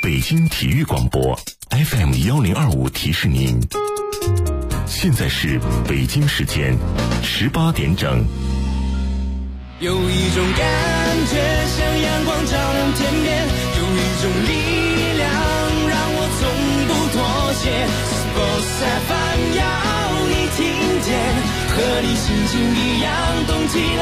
北京体育广播 FM1025提示您，现在是北京时间18点整。 有一种感觉像阳光照亮天边，有一种力量让我从不妥协。Sports FM 要你听见，和你心情一样动起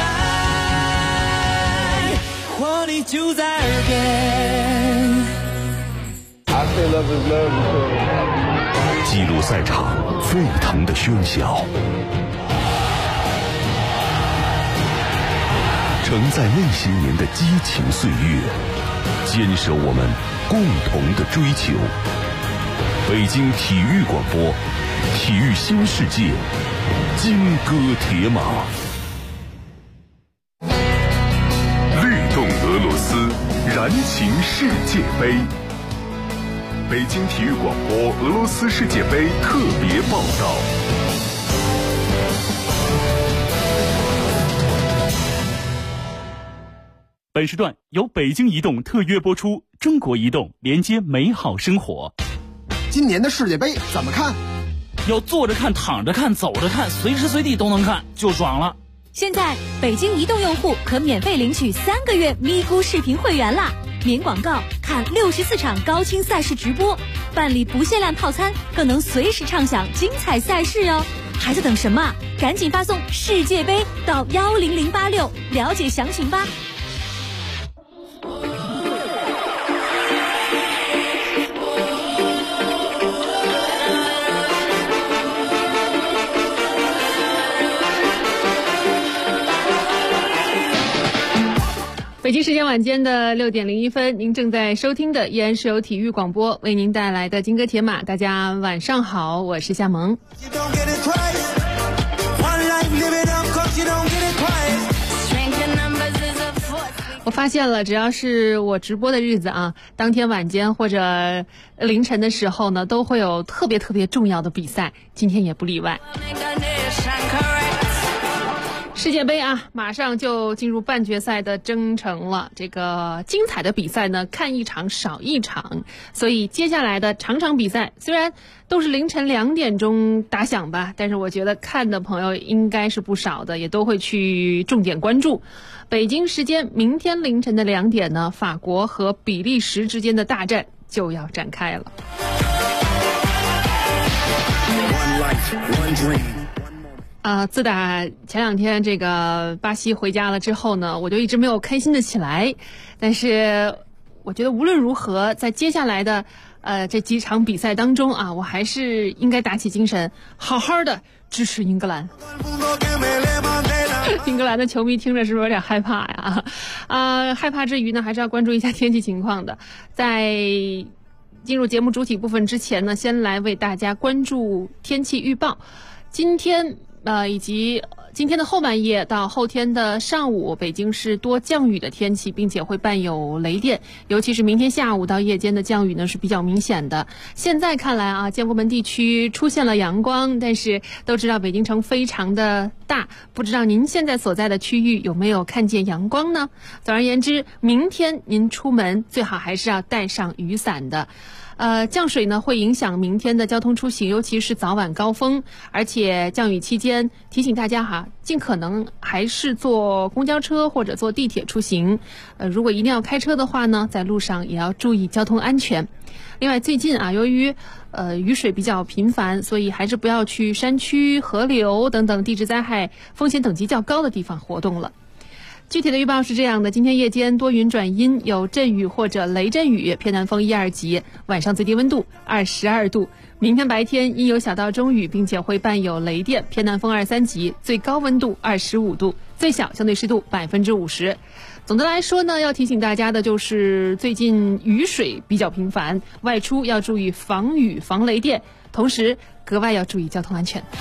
来，活力就在耳边。 I say love is love because 记录赛场沸腾的喧嚣，承载那些年的激情岁月，坚守我们共同的追求。北京体育广播，体育新世界，金戈铁马。律动俄罗斯，燃情世界杯。北京体育广播俄罗斯世界杯特别报道。 本时段由北京移动特约播出，中国移动连接美好生活。 今年的世界杯怎么看？ 要坐着看、躺着看、走着看，随时随地都能看，就爽了。 现在北京移动用户可免费领取3个月咪咕视频会员啦，免广告看64场高清赛事直播，办理不限量套餐，更能随时畅享精彩赛事哦。还在等什么？赶紧发送世界杯到10086了解详情吧。 北京时间晚间的6点01分，您正在收听的依然是由体育广播为您带来的金戈铁马。大家晚上好，我是夏萌。我发现了，只要是我直播的日子啊，当天晚间或者凌晨的时候呢，都会有特别重要的比赛，今天也不例外。世界杯啊，马上就进入半决赛的征程了。这个精彩的比赛呢，看一场少一场，所以接下来的场比赛虽然都是凌晨2点钟打响吧，但是我觉得看的朋友应该是不少的，也都会去重点关注。北京时间明天凌晨的2点呢，法国和比利时之间的大战就要展开了。自打前2天这个巴西回家了之后呢，我就一直没有开心的起来。但是我觉得无论如何，在接下来的这几场比赛当中啊，我还是应该打起精神，好好的支持英格兰。英格兰的球迷听着是不是有点害怕呀？害怕之余呢，还是要关注一下天气情况的。在进入节目主体部分之前呢，先来为大家关注天气预报。今天以及今天的后半夜到后天的上午，北京是多降雨的天气，并且会伴有雷电，尤其是明天下午到夜间的降雨呢是比较明显的。现在看来啊，建国门地区出现了阳光，但是都知道北京城非常的大，不知道您现在所在的区域有没有看见阳光呢？总而言之，明天您出门最好还是要带上雨伞的。降水呢会影响明天的交通出行，尤其是早晚高峰，而且降雨期间提醒大家哈，尽可能还是坐公交车或者坐地铁出行。如果一定要开车的话呢，在路上也要注意交通安全。另外最近啊，由于雨水比较频繁，所以还是不要去山区、河流等等地质灾害风险等级较高的地方活动了。具体的预报是这样的，今天夜间多云转阴，有阵雨或者雷阵雨，偏南风1、2级，晚上最低温度22度。明天白天阴有小到中雨，并且会伴有雷电，偏南风2、3级，最高温度25度，最小相对湿度50%。总的来说呢，要提醒大家的就是最近雨水比较频繁，外出要注意防雨防雷电，同时格外要注意交通安全。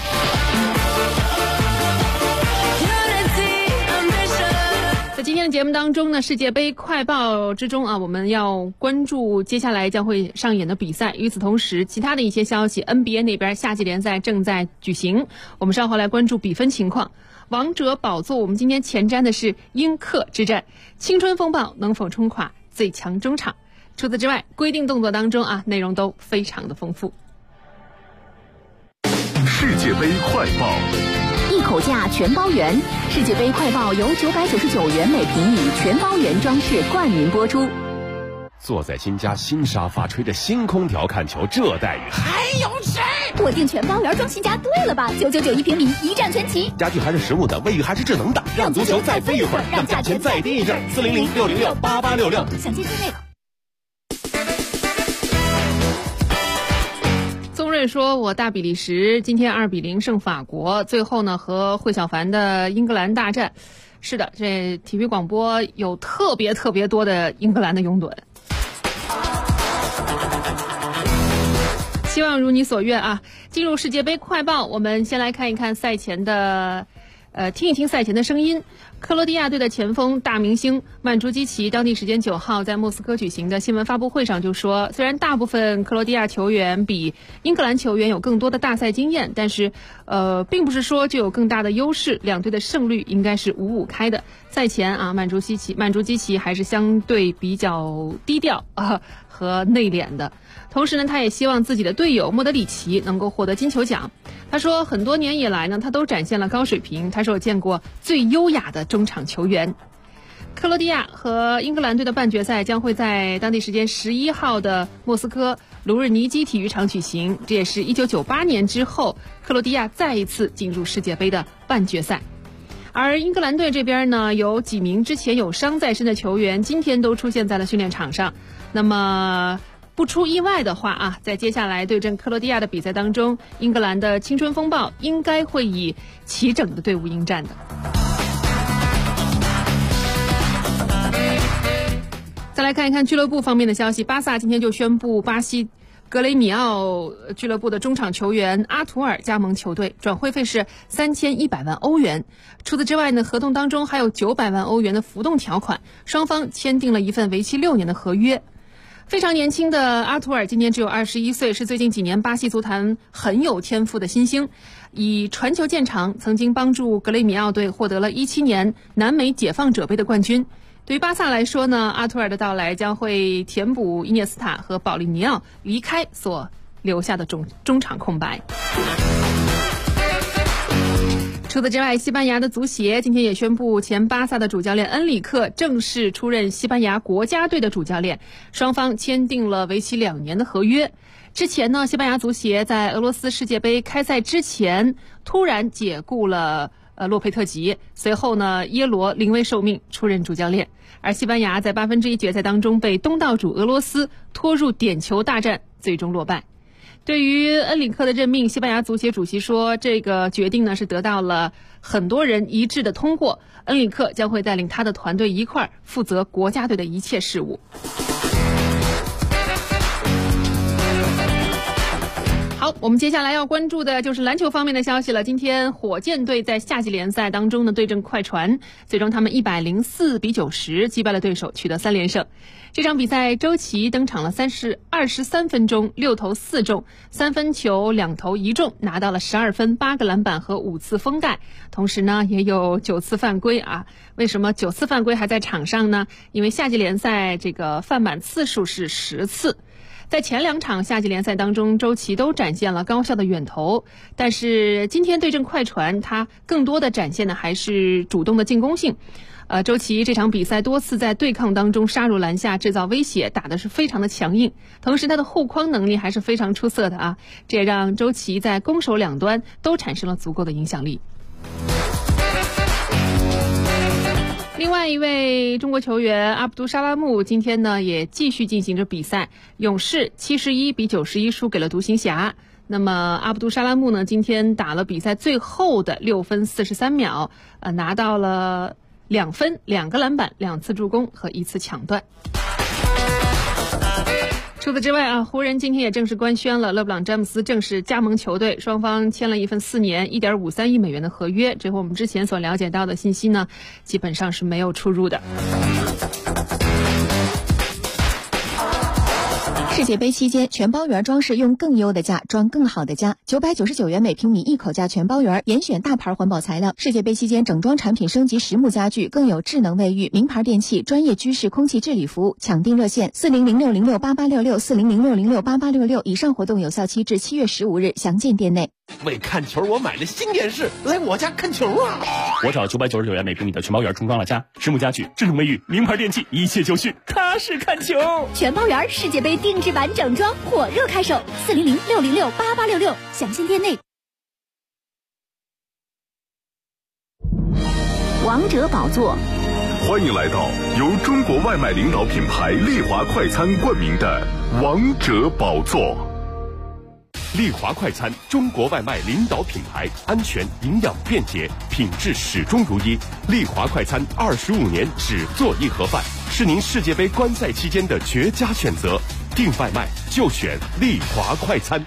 在今天的节目当中呢，世界杯快报之中啊，我们要关注接下来将会上演的比赛。与此同时，其他的一些消息 ，NBA 那边夏季联赛正在举行，我们稍后来关注比分情况。王者宝座，我们今天前瞻的是英克之战，青春风暴能否冲垮最强中场？ 除此之外，规定动作当中内容都非常的丰富。 世界杯快报， 一口价全包圆。世界杯快报由999元每平米全包圆装饰冠名播出。 坐在新家新沙发，吹着新空调看球，这待遇还有谁？ 我订全包圆装新家对了吧？999一平米，一站全齐。 家具还是实木的，卫浴还是智能的，让足球再飞一会儿，让价钱再低一阵。400-606-8866， 详见内容。 宗瑞说，我大比利时今天2-0胜法国，最后呢和惠小凡的英格兰大战。是的，这体育广播有特别多的英格兰的拥趸。希望如你所愿啊！进入世界杯快报，我们先来看一看赛前的，听一听赛前的声音。克罗地亚队的前锋大明星曼朱基奇，当地时间9号在莫斯科举行的新闻发布会上就说，虽然大部分克罗地亚球员比英格兰球员有更多的大赛经验，但是并不是说就有更大的优势，两队的胜率应该是5-5开的。赛前曼朱基奇还是相对比较低调和内敛的。同时呢，他也希望自己的队友莫德里奇能够获得金球奖。他说，很多年以来呢，他都展现了高水平。他说，我见过最优雅的中场球员。克罗地亚和英格兰队的半决赛将会在当地时间11号的莫斯科卢日尼基体育场举行，这也是1998年之后克罗地亚再一次进入世界杯的半决赛。而英格兰队这边呢，有几名之前有伤在身的球员今天都出现在了训练场上。那么不出意外的话在接下来对阵克罗地亚的比赛当中，英格兰的青春风暴应该会以齐整的队伍应战的。再来看一看俱乐部方面的消息，巴萨今天就宣布巴西格雷米奥俱乐部的中场球员阿图尔加盟球队，转会费是3100万欧元。除此之外呢，合同当中还有900万欧元的浮动条款，双方签订了一份为期6年的合约。非常年轻的阿图尔今年只有21岁，是最近几年巴西足坛很有天赋的新星，以传球见长，曾经帮助格雷米奥队获得了17年南美解放者杯的冠军。对于巴萨来说呢，阿图尔的到来将会填补伊涅斯塔和保利尼奥离开所留下的中场空白。除此之外，西班牙的足协今天也宣布，前巴萨的主教练恩里克正式出任西班牙国家队的主教练，双方签订了为期2年的合约。之前呢，西班牙足协在俄罗斯世界杯开赛之前突然解雇了洛佩特吉，随后呢，耶罗临危受命出任主教练。而西班牙在1/8决赛当中被东道主俄罗斯拖入点球大战，最终落败。对于恩里克的任命，西班牙足协主席说，这个决定呢是得到了很多人一致的通过，恩里克将会带领他的团队一块儿负责国家队的一切事务。好，我们接下来要关注的就是篮球方面的消息了。今天火箭队在夏季联赛当中呢对阵快船，最终他们104-90击败了对手，取得3连胜。这场比赛周琦登场了23分钟，6投4中，3分球2投1中，拿到了12分、8个篮板和5次封盖，同时呢也有9次犯规为什么9次犯规还在场上呢？因为夏季联赛这个犯满次数是10次。在前2场夏季联赛当中，周琦都展现了高效的远投，但是今天对阵快船，他更多的展现的还是主动的进攻性。周琦这场比赛多次在对抗当中杀入篮下，制造威胁，打的是非常的强硬，同时他的护框能力还是非常出色的这也让周琦在攻守两端都产生了足够的影响力。另外一位中国球员阿卜杜沙拉木今天呢也继续进行着比赛，勇士71-91输给了独行侠。那么阿卜杜沙拉木呢今天打了比赛最后的6分43秒，拿到了2分、2个篮板、2次助攻和1次抢断。除此之外湖人今天也正式官宣了勒布朗詹姆斯正式加盟球队，双方签了一份4年1.53亿美元的合约，这和我们之前所了解到的信息呢基本上是没有出入的。 世界杯期间，全包园装饰用更优的价装更好的家，999元每平米一口价全包园，严选大牌环保材料。世界杯期间，整装产品升级实木家具，更有智能卫浴、名牌电器、专业居室空气治理服务。抢订热线4006068866，4006068866。以上活动有效期至7月15日，详见店内。 为看球，我买了新电视，来我家看球啊！ 我找999元每平米的全包园重装了家，实木家具、智能卫浴、名牌电器，一切就绪，踏实看球。 全包园世界杯定制版整装火热开售，4006068866，详见店内。 王者宝座， 欢迎来到由中国外卖领导品牌丽华快餐冠名的王者宝座。 丽华快餐，中国外卖领导品牌，安全、营养、便捷，品质始终如一。丽华快餐25年只做一盒饭，是您世界杯观赛期间的绝佳选择。订外卖就选丽华快餐。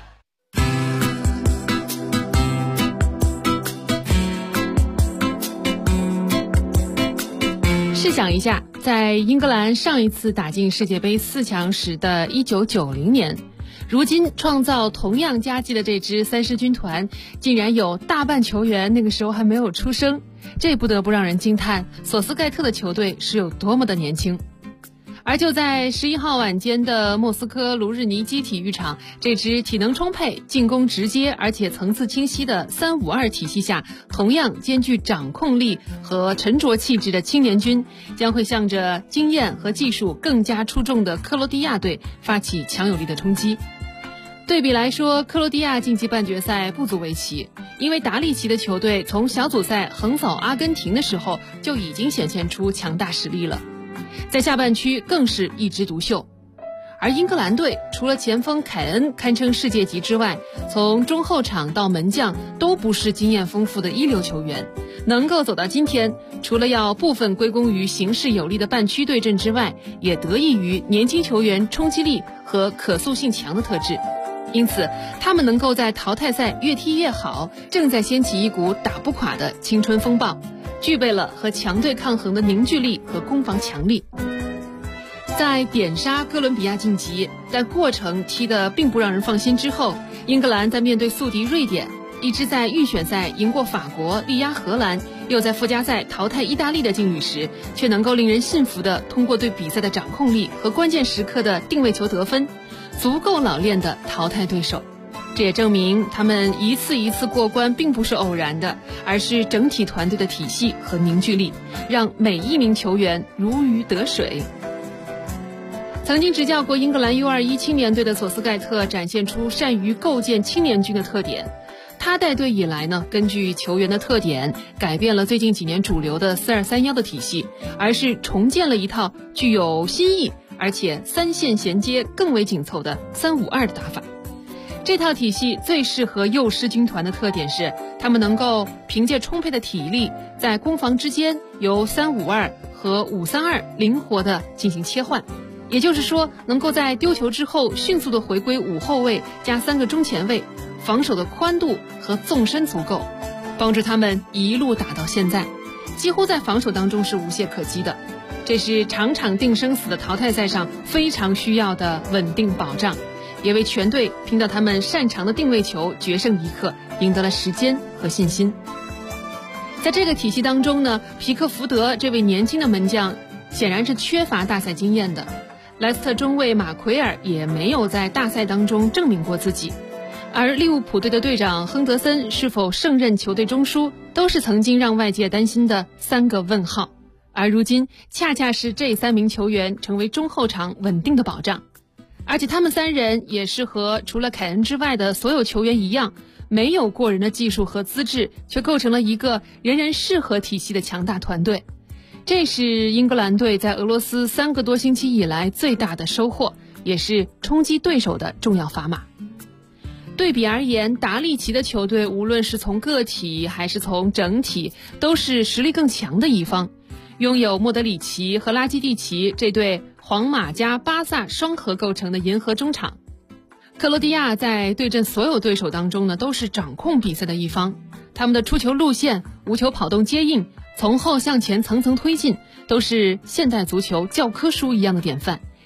试想一下，在英格兰上一次打进世界杯4强时的1990年，如今创造同样佳绩的这支三狮军团，竟然有大半球员那个时候还没有出生，这不得不让人惊叹索斯盖特的球队是有多么的年轻。而就在11号晚间的莫斯科卢日尼基体育场，这支体能充沛、进攻直接而且层次清晰的352体系下，同样兼具掌控力和沉着气质的青年军，将会向着经验和技术更加出众的克罗地亚队发起强有力的冲击。对比来说，克罗地亚晋级半决赛不足为奇，因为达利奇的球队从小组赛横扫阿根廷的时候就已经显现出强大实力了，在下半区更是一枝独秀。而英格兰队除了前锋凯恩堪称世界级之外，从中后场到门将都不是经验丰富的一流球员，能够走到今天，除了要部分归功于形势有利的半区对阵之外，也得益于年轻球员冲击力和可塑性强的特质。因此他们能够在淘汰赛越踢越好，正在掀起一股打不垮的青春风暴，具备了和强队抗衡的凝聚力和攻防强力。在点杀哥伦比亚晋级，但过程踢得并不让人放心之后，英格兰在面对宿敌瑞典，一支在预选赛赢过法国、力压荷兰，又在附加赛淘汰意大利的劲旅时，却能够令人信服地通过对比赛的掌控力和关键时刻的定位球得分，足够老练地淘汰对手。这也证明他们一次一次过关并不是偶然的，而是整体团队的体系和凝聚力，让每一名球员如鱼得水。曾经执教过英格兰 U21 青年队的索斯盖特展现出善于构建青年军的特点。他带队以来呢，根据球员的特点，改变了最近几年主流的4231的体系，而是重建了一套具有新意而且三线衔接更为紧凑的352的打法。这套体系最适合幼狮军团的特点是，他们能够凭借充沛的体力，在攻防之间由352和532灵活地进行切换。也就是说，能够在丢球之后迅速地回归5后卫加3个中前卫，防守的宽度和纵深足够，帮助他们一路打到现在，几乎在防守当中是无懈可击的。这是场场定生死的淘汰赛上非常需要的稳定保障，也为全队拼到他们擅长的定位球决胜一刻赢得了时间和信心。在这个体系当中呢，皮克福德这位年轻的门将显然是缺乏大赛经验的，莱斯特中卫马奎尔也没有在大赛当中证明过自己，而利物浦队的队长亨德森是否胜任球队中枢，都是曾经让外界担心的3个问号。而如今恰恰是这3名球员成为中后场稳定的保障，而且他们3人也是和除了凯恩之外的所有球员一样，没有过人的技术和资质，却构成了一个人人适合体系的强大团队。这是英格兰队在俄罗斯3个多星期以来最大的收获，也是冲击对手的重要砝码。对比而言，达利奇的球队无论是从个体还是从整体，都是实力更强的一方，拥有莫德里奇和拉基蒂奇这对皇马加巴萨双核构成的银河中场。克罗地亚在对阵所有对手当中呢，都是掌控比赛的一方，他们的出球路线、无球跑动接应、从后向前层层推进，都是现代足球教科书一样的典范，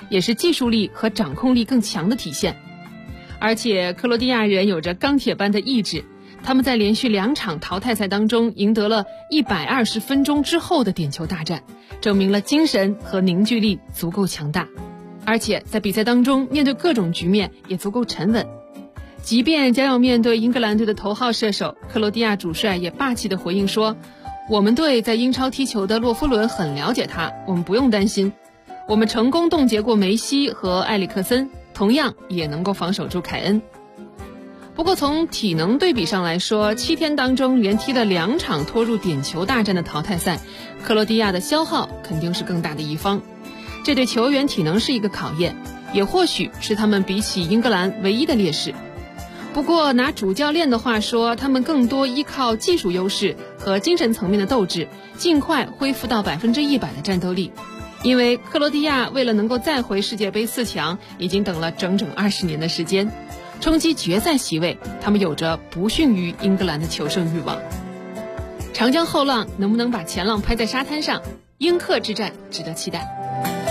也是技术力和掌控力更强的体现。而且克罗地亚人有着钢铁般的意志，他们在连续2场淘汰赛当中赢得了120分钟之后的点球大战，证明了精神和凝聚力足够强大，而且在比赛当中面对各种局面也足够沉稳。即便将要面对英格兰队的头号射手，克罗地亚主帅也霸气地回应说，我们队在英超踢球的洛夫伦很了解他，我们不用担心，我们成功冻结过梅西和埃里克森，同样也能够防守住凯恩。不过从体能对比上来说，7天当中连踢了2场拖入点球大战的淘汰赛，克罗地亚的消耗肯定是更大的一方，这对球员体能是一个考验，也或许是他们比起英格兰唯一的劣势。不过拿主教练的话说，他们更多依靠技术优势和精神层面的斗志，尽快恢复到100%的战斗力。因为克罗地亚为了能够再回世界杯4强，已经等了整整20年的时间，冲击决赛席位，他们有着不逊于英格兰的求胜欲望。长江后浪能不能把前浪拍在沙滩上？英克之战值得期待。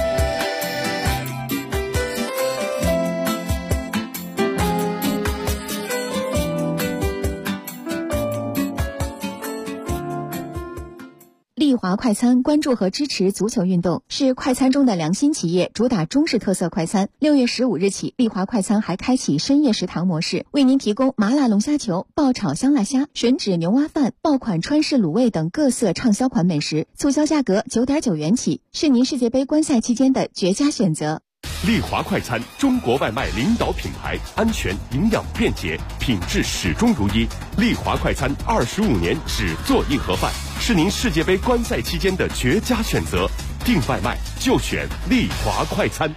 丽华快餐关注和支持足球运动，是快餐中的良心企业，主打中式特色快餐。6月15日起，丽华快餐还开启深夜食堂模式，为您提供麻辣龙虾球、爆炒香辣虾、吮指牛蛙饭、爆款川式卤味等各色畅销款美食，促销价格9.9元起，是您世界杯观赛期间的绝佳选择。 丽华快餐，中国外卖领导品牌，安全、营养、便捷，品质始终如一。丽华快餐25年只做硬盒饭，是您世界杯观赛期间的绝佳选择。订外卖就选丽华快餐。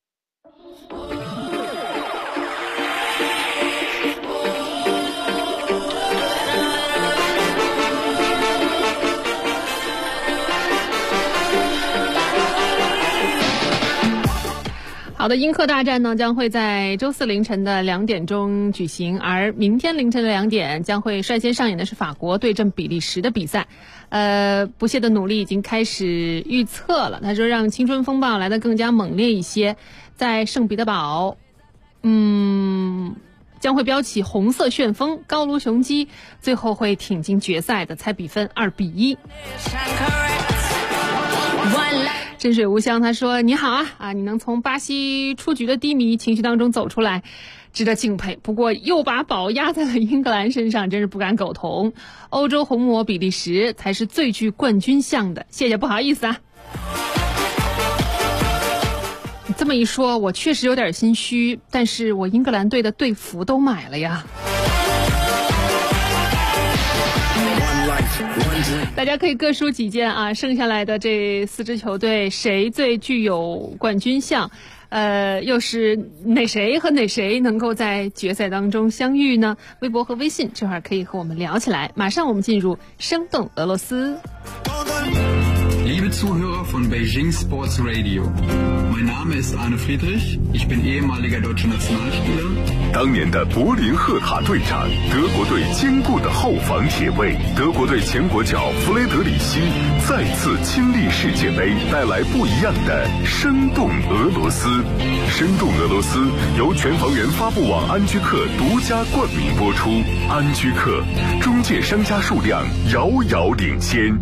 好的，英克大战呢将会在周4凌晨的2点钟举行，而明天凌晨的2点将会率先上演的是法国对阵比利时的比赛。不懈的努力已经开始预测了，他说让青春风暴来得更加猛烈一些，在圣彼得堡，将会飙起红色旋风，高卢雄鸡最后会挺进决赛的，猜比分2-1。真水无香他说你好啊，你能从巴西出局的低迷情绪当中走出来，值得敬佩。不过又把宝压在了英格兰身上，真是不敢苟同。欧洲红魔比利时才是最具冠军相的，谢谢，不好意思啊。你这么一说，我确实有点心虚，但是我英格兰队的队服都买了呀。大家可以各抒己见啊，剩下来的这4支球队谁最具有冠军相？又是哪谁和哪谁能够在决赛当中相遇呢？微博和微信这会儿可以和我们聊起来。马上我们进入生动俄罗斯。 Liebe Zuhörer von Beijing Sports Radio, mein Name ist Arne Friedrich, ich bin ehemaliger deutscher Nationalspieler. 当年的柏林赫塔队长，德国队坚固的后防铁卫，德国队前国脚弗雷德里希再次亲历世界杯，带来不一样的生动俄罗斯。生动俄罗斯由全房源发布网安居客独家冠名播出，安居客中介商家数量遥遥领先。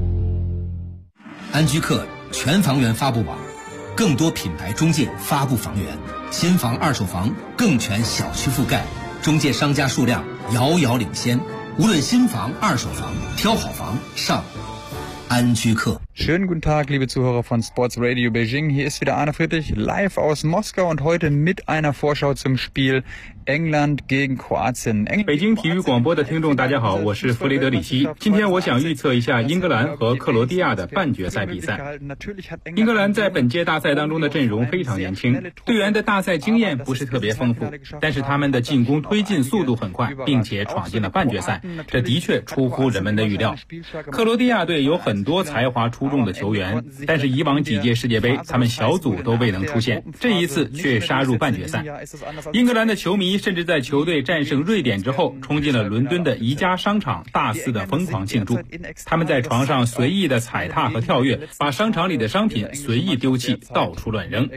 安居客全房源发布网，更多品牌中介发布房源，新房二手房更全小区覆盖，中介商家数量遥遥领先。无论新房二手房，挑好房上安居客。 Schönen guten Tag, liebe Zuhörer von Sports Radio Beijing. Hier ist wieder Arne Friedrich live aus Moskau und heute mit einer Vorschau zum Spiel England gegen Kroatien. 北京体育广播的听众大家好，我是弗雷德里希。今天我想预测一下英格兰和克罗地亚的半决赛比赛。英格兰在本届大赛当中的阵容非常年轻，队员的大赛经验不是特别丰富，但是他们的进攻推进速度很快，并且闯进了半决赛，这的确出乎人们的预料。克罗地亚队有很多才华出众的球员，但是以往几届世界杯他们小组都未能出现，这一次却杀入半决赛。英格兰的球迷迷甚至在球队战胜瑞典之后，冲进了伦敦的宜家商场，大肆的疯狂庆祝。他们在床上随意的踩踏和跳跃，把商场里的商品随意丢弃，到处乱扔。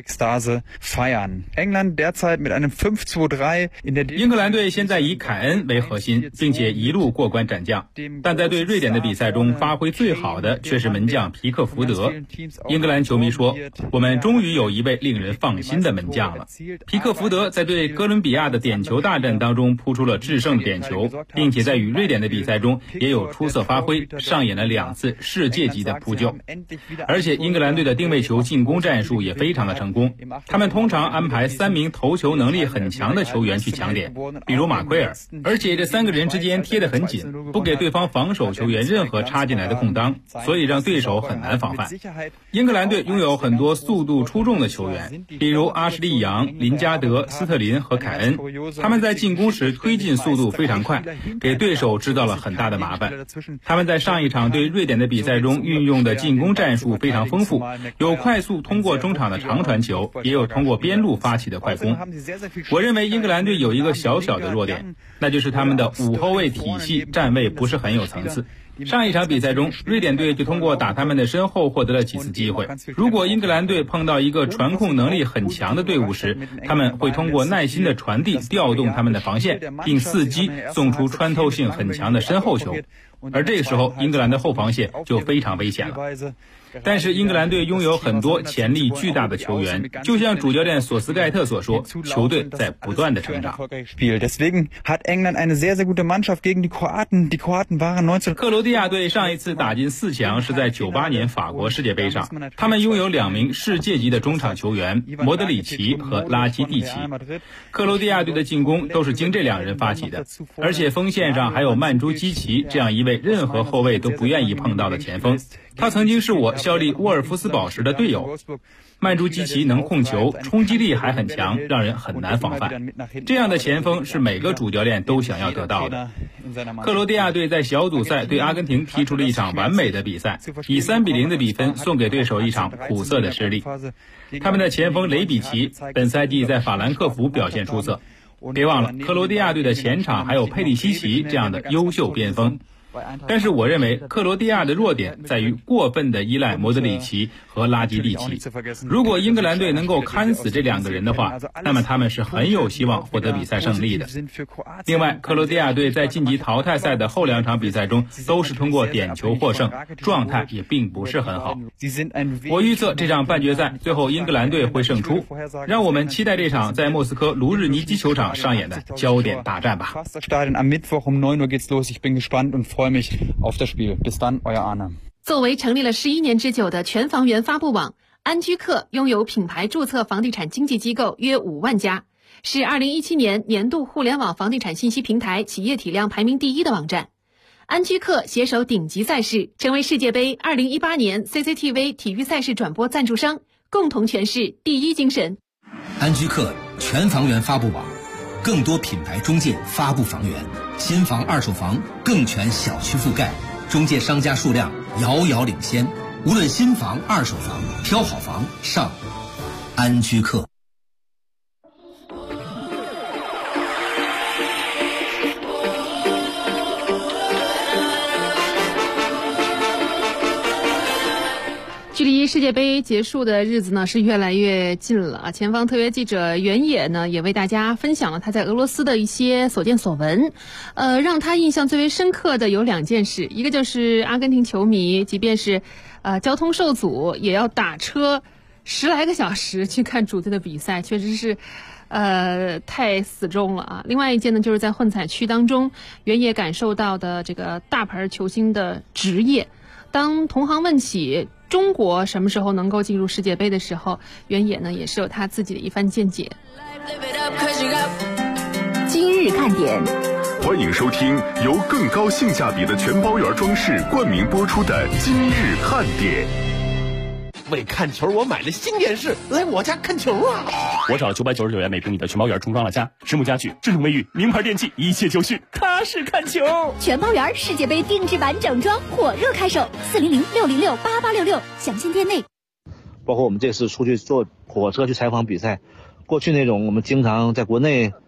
英格兰队现在以凯恩为核心，并且一路过关斩将，但在对瑞典的比赛中发挥最好的却是门将皮克福德。英格兰球迷说，我们终于有一位令人放心的门将了。皮克福德在对哥伦比亚的点球大战当中扑出了制胜点球，并且在与瑞典的比赛中也有出色发挥，上演了2次世界级的扑救。而且英格兰队的定位球进攻战术也非常的成功，他们通常安排3名头球能力很强的球员去抢点，比如马奎尔，而且这3个人之间贴得很紧，不给对方防守球员任何插进来的空当，所以让对手很难防范。英格兰队拥有很多速度出众的球员，比如阿什利·杨、林加德、斯特林和凯恩，他们在进攻时推进速度非常快，给对手制造了很大的麻烦。他们在上一场对瑞典的比赛中运用的进攻战术非常丰富，有快速通过中场的长传球，也有通过边路发起的快攻。我认为英格兰队有一个小小的弱点，那就是他们的5后卫体系站位不是很有层次。上一场比赛中，瑞典队就通过打他们的身后获得了几次机会。如果英格兰队碰到一个传控能力很强的队伍时，他们会通过耐心的传递调动他们的防线，并伺机送出穿透性很强的身后球，而这个时候英格兰的后防线就非常危险了。但是英格兰队拥有很多潜力巨大的球员，就像主教练索斯盖特所说，球队在不断的成长。克罗地亚队上一次打进4强是在98年法国世界杯上，他们拥有2名世界级的中场球员，莫德里奇和拉基蒂奇。克罗地亚队的进攻都是经这2人发起的，而且锋线上还有曼朱基奇这样一位任何后卫都不愿意碰到的前锋。他曾经是我效力沃尔夫斯堡时的队友。曼朱基奇能控球，冲击力还很强，让人很难防范。这样的前锋是每个主教练都想要得到的。克罗地亚队在小组赛对阿根廷踢出了一场完美的比赛，以3-0的比分送给对手一场苦涩的失利。他们的前锋雷比奇本赛季在法兰克福表现出色，别忘了克罗地亚队的前场还有佩里西奇这样的优秀边锋。但是我认为克罗地亚的弱点在于过分的依赖莫德里奇和拉基蒂奇。如果英格兰队能够看死这2个人的话，那么他们是很有希望获得比赛胜利的。另外，克罗地亚队在晋级淘汰赛的后2场比赛中都是通过点球获胜，状态也并不是很好。我预测这场半决赛最后英格兰队会胜出，让我们期待这场在莫斯科卢日尼基球场上演的焦点大战吧。 作为成立了11年之久的全房源发布网，安居客拥有品牌注册房地产经纪机构约5万家，是2017年年度互联网房地产信息平台企业体量排名第1的网站。安居客携手顶级赛事，成为世界杯2018年 CCTV 体育赛事转播赞助商，共同诠释第一精神。 安居客全房源发布网，更多品牌中介发布房源，新房二手房更全小区覆盖，中介商家数量遥遥领先，无论新房二手房，挑好房上安居客。 距离世界杯结束的日子呢是越来越近了啊！前方特约记者袁野呢也为大家分享了他在俄罗斯的一些所见所闻。让他印象最为深刻的有2件事，一个就是阿根廷球迷即便是交通受阻也要打车10来个小时去看主队的比赛，确实是太死忠了啊！另外一件呢，就是在混采区当中，袁野感受到的这个大牌球星的职业。当同行问起中国什么时候能够进入世界杯的时候，袁野呢也是有他自己的一番见解。 今日看点， 欢迎收听由更高性价比的全包圆装饰冠名播出的今日看点。 为看球，我买了新电视，来我家看球啊！ 我找了999元每平米的全包圆重装了家，实木家具、智能卫浴、名牌电器，一切就绪，踏实看球。 全包圆世界杯定制版整装火热开售，400-606-8866，详情店内。 包括我们这次出去坐火车去采访比赛，过去那种我们经常在国内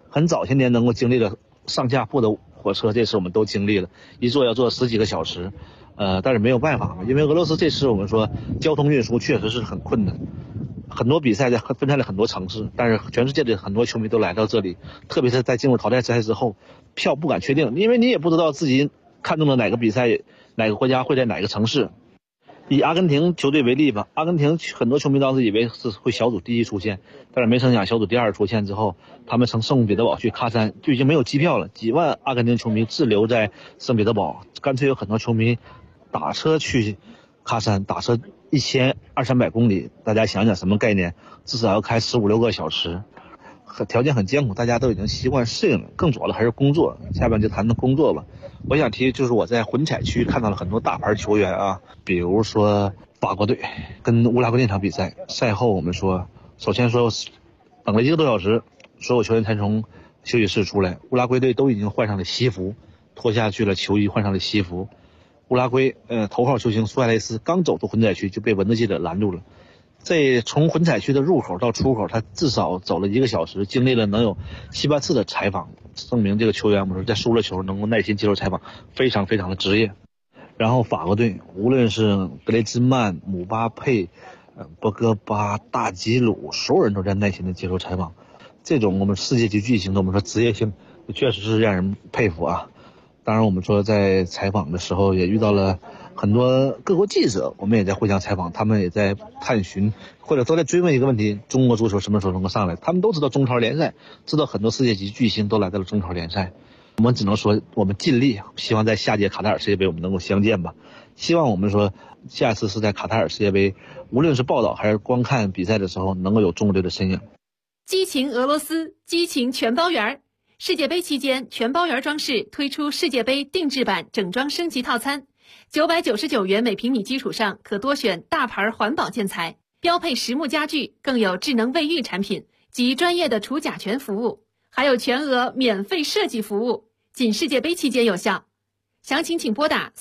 很早些年能够经历了上下铺的火车，这次我们都经历了，一坐要坐10几个小时，但是没有办法嘛，因为俄罗斯这次我们说交通运输确实是很困难，很多比赛分散了很多城市，但是全世界的很多球迷都来到这里，特别是在进入淘汰赛之后，票不敢确定，因为你也不知道自己看中的哪个比赛哪个国家会在哪个城市。以阿根廷球队为例吧，阿根廷很多球迷当时以为是会小组第1出现，但是没成想小组第2出现之后，他们从圣彼得堡去喀山就已经没有机票了，几万阿根廷球迷滞留在圣彼得堡，干脆有很多球迷打车去喀山，打车1200-300公里，大家想想什么概念，至少要开15、16个小时，条件很艰苦，大家都已经习惯适应了，更主要的还是工作。下面就谈谈工作吧。我想提就是我在混采区看到了很多大牌球员啊，比如说法国队跟乌拉圭那场比赛，赛后我们说，首先说等了1个多小时，所有球员才从休息室出来，乌拉圭队都已经换上了西服，脱下去了球衣，换上了西服。乌拉圭头号球星苏亚雷斯刚走出混采区就被文字记者拦住了，从混采区的入口到出口，他至少走了1个小时，经历了能有7、8次的采访，证明这个球员我们说在输了球能够耐心接受采访，非常非常的职业。然后法国队无论是格雷兹曼、姆巴佩、博格巴、大吉鲁，所有人都在耐心的接受采访，这种我们世界级巨星的我们说职业性确实是让人佩服啊。当然我们说在采访的时候也遇到了很多各国记者，我们也在互相采访，他们也在探寻或者都在追问一个问题，中国足球什么时候能够上来。他们都知道中超联赛，知道很多世界级巨星都来到了中超联赛，我们只能说我们尽力，希望在下届卡塔尔世界杯我们能够相见吧。希望我们说下次是在卡塔尔世界杯，无论是报道还是观看比赛的时候能够有中国队的身影。 激情俄罗斯，激情全包圆。世界杯期间，全包圆装饰推出世界杯定制版整装升级套餐，999元每平米基础上可多选大牌环保建材，标配实木家具，更有智能卫浴产品及专业的除甲醛服务，还有全额免费设计服务，仅世界杯期间有效。详情请拨打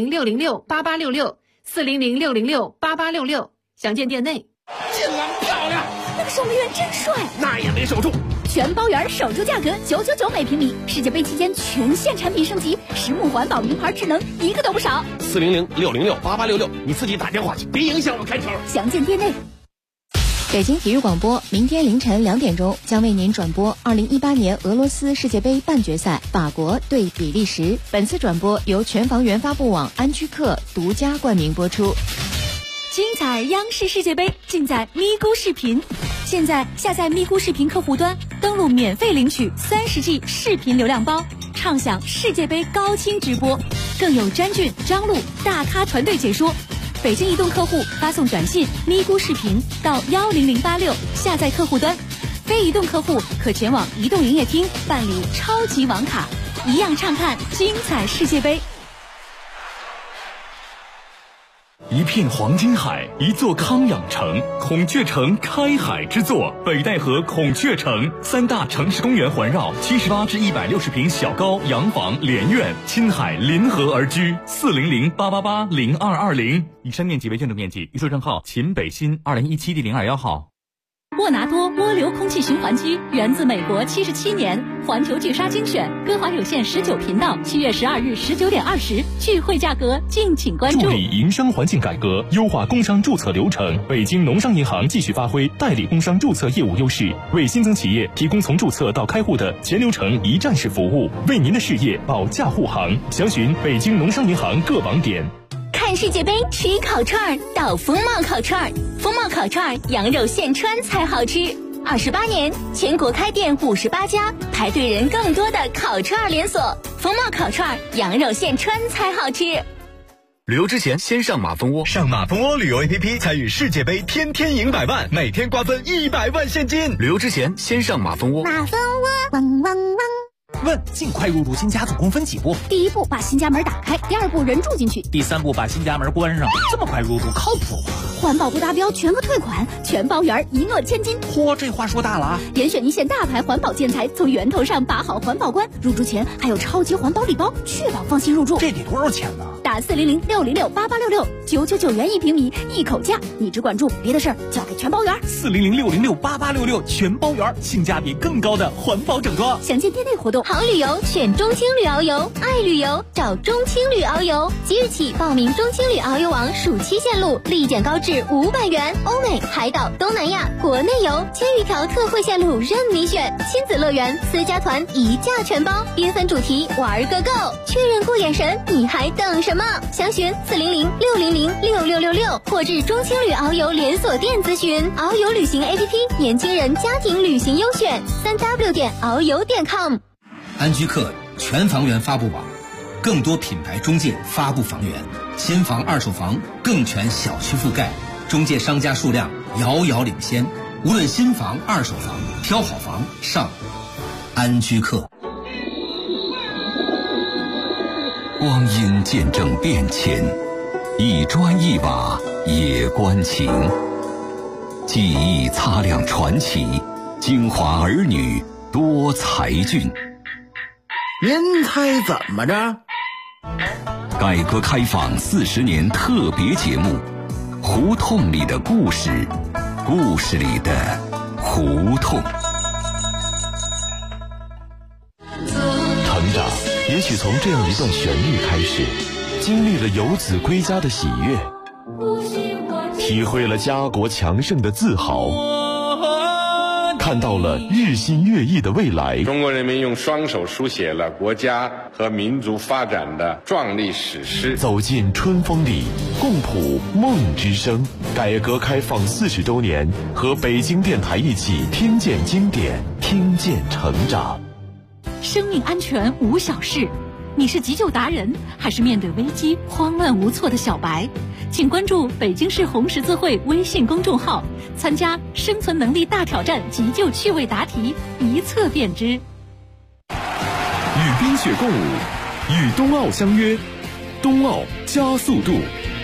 400-606-8866，400-606-8866，详见店内。 进篮漂亮， 那个守门员真帅， 那也没守住。 全包圆守住价格999每平米，世界杯期间全线产品升级，实木环保名牌智能一个都不少。 400-606-8866，你自己打电话去，别影响我开球。 详见店内。 北京体育广播明天凌晨2点钟将为您转播2018年俄罗斯世界杯半决赛法国对比利时。本次转播由全房源发布网安居客独家冠名播出。 精彩央视世界杯尽在咪咕视频。现在下载咪咕视频客户端，登录免费领取30G 视频流量包，畅享世界杯高清直播，更有詹俊、张璐大咖团队解说。北京移动客户发送短信咪咕视频到10086下载客户端，非移动客户可前往移动营业厅办理超级网卡，一样畅看精彩世界杯。 一片黄金海，一座康养城，孔雀城开海之作，北戴河孔雀城，3大城市公园环绕，78至160平小高洋房连院，亲海临河而居。400-888-0220，以上面积为建筑面积，预售证号秦北新2017第021号。 沃拿多涡流空气循环机源自美国77年，环球巨鲨精选，歌华有线19频道，7月12日19点20，聚会价格敬请关注。 助力营商环境改革，优化工商注册流程。北京农商银行继续发挥代理工商注册业务优势，为新增企业提供从注册到开户的全流程一站式服务，为您的事业保驾护航。详询北京农商银行各网点。 看世界杯吃烤串到风貌烤串，风貌烤串羊肉现穿才好吃。28年，全国开店58家，排队人更多的烤串连锁。风貌烤串羊肉现穿才好吃。 旅游之前先上马蜂窝，上马蜂窝旅游 APP 参与世界杯，天天赢100万，每天瓜分100万现金。旅游之前先上马蜂窝。 马蜂窝汪汪汪。 问：尽快入住新家总共分几步？ 第1步把新家门打开，第2步人住进去， 第3步把新家门关上。这么快入住靠谱吗？ 环保不达标全额退款，全包圆一诺千金。 嚯，这话说大了啊！ 严选一线大牌环保建材，从源头上把好环保关。入住前还有超级环保礼包，确保放心入住。 这得多少钱呢？ 大打400-606-8866，999元1平米，一口价，你只管住，别的事儿交给全包员。 400-606-8866，全包员，性价比更高的环保整装。 详见店内活动。 好旅游选中青旅遨游，爱旅游找中青旅遨游。即日起报名中青旅遨游网暑期线路，立减高至500元。欧美、海岛、东南亚、国内游千余条特惠线路任你选，亲子乐园、私家团一价全包，缤纷主题玩个够。确认过眼神，你还等什么？详询400-600-6666或至中青旅遨游连锁店咨询。遨游旅行 APP， 年轻人家庭旅行优选，3w.遨游.com。 安居客全房源发布网，更多品牌中介发布房源，新房、二手房更全小区覆盖，中介商家数量遥遥领先。无论新房、二手房，挑好房上安居客。 光阴见证变迁，一砖一瓦也关情。记忆擦亮传奇，京华儿女多才俊。 您猜怎么着？ 改革开放40年特别节目，胡同里的故事，故事里的胡同。 成长也许从这样一段旋律开始，经历了游子归家的喜悦，体会了家国强盛的自豪，看到了日新月异的未来。 中国人民用双手书写了国家和民族发展的壮丽史诗。 走进春风里，共谱梦之声。改革开放40周年，和北京电台一起听见经典，听见成长。 生命安全无小事，你是急救达人，还是面对危机慌乱无措的小白？请关注北京市红十字会微信公众号，参加生存能力大挑战急救趣味答题，一测便知。 与冰雪共舞，与冬奥相约，冬奥加速度。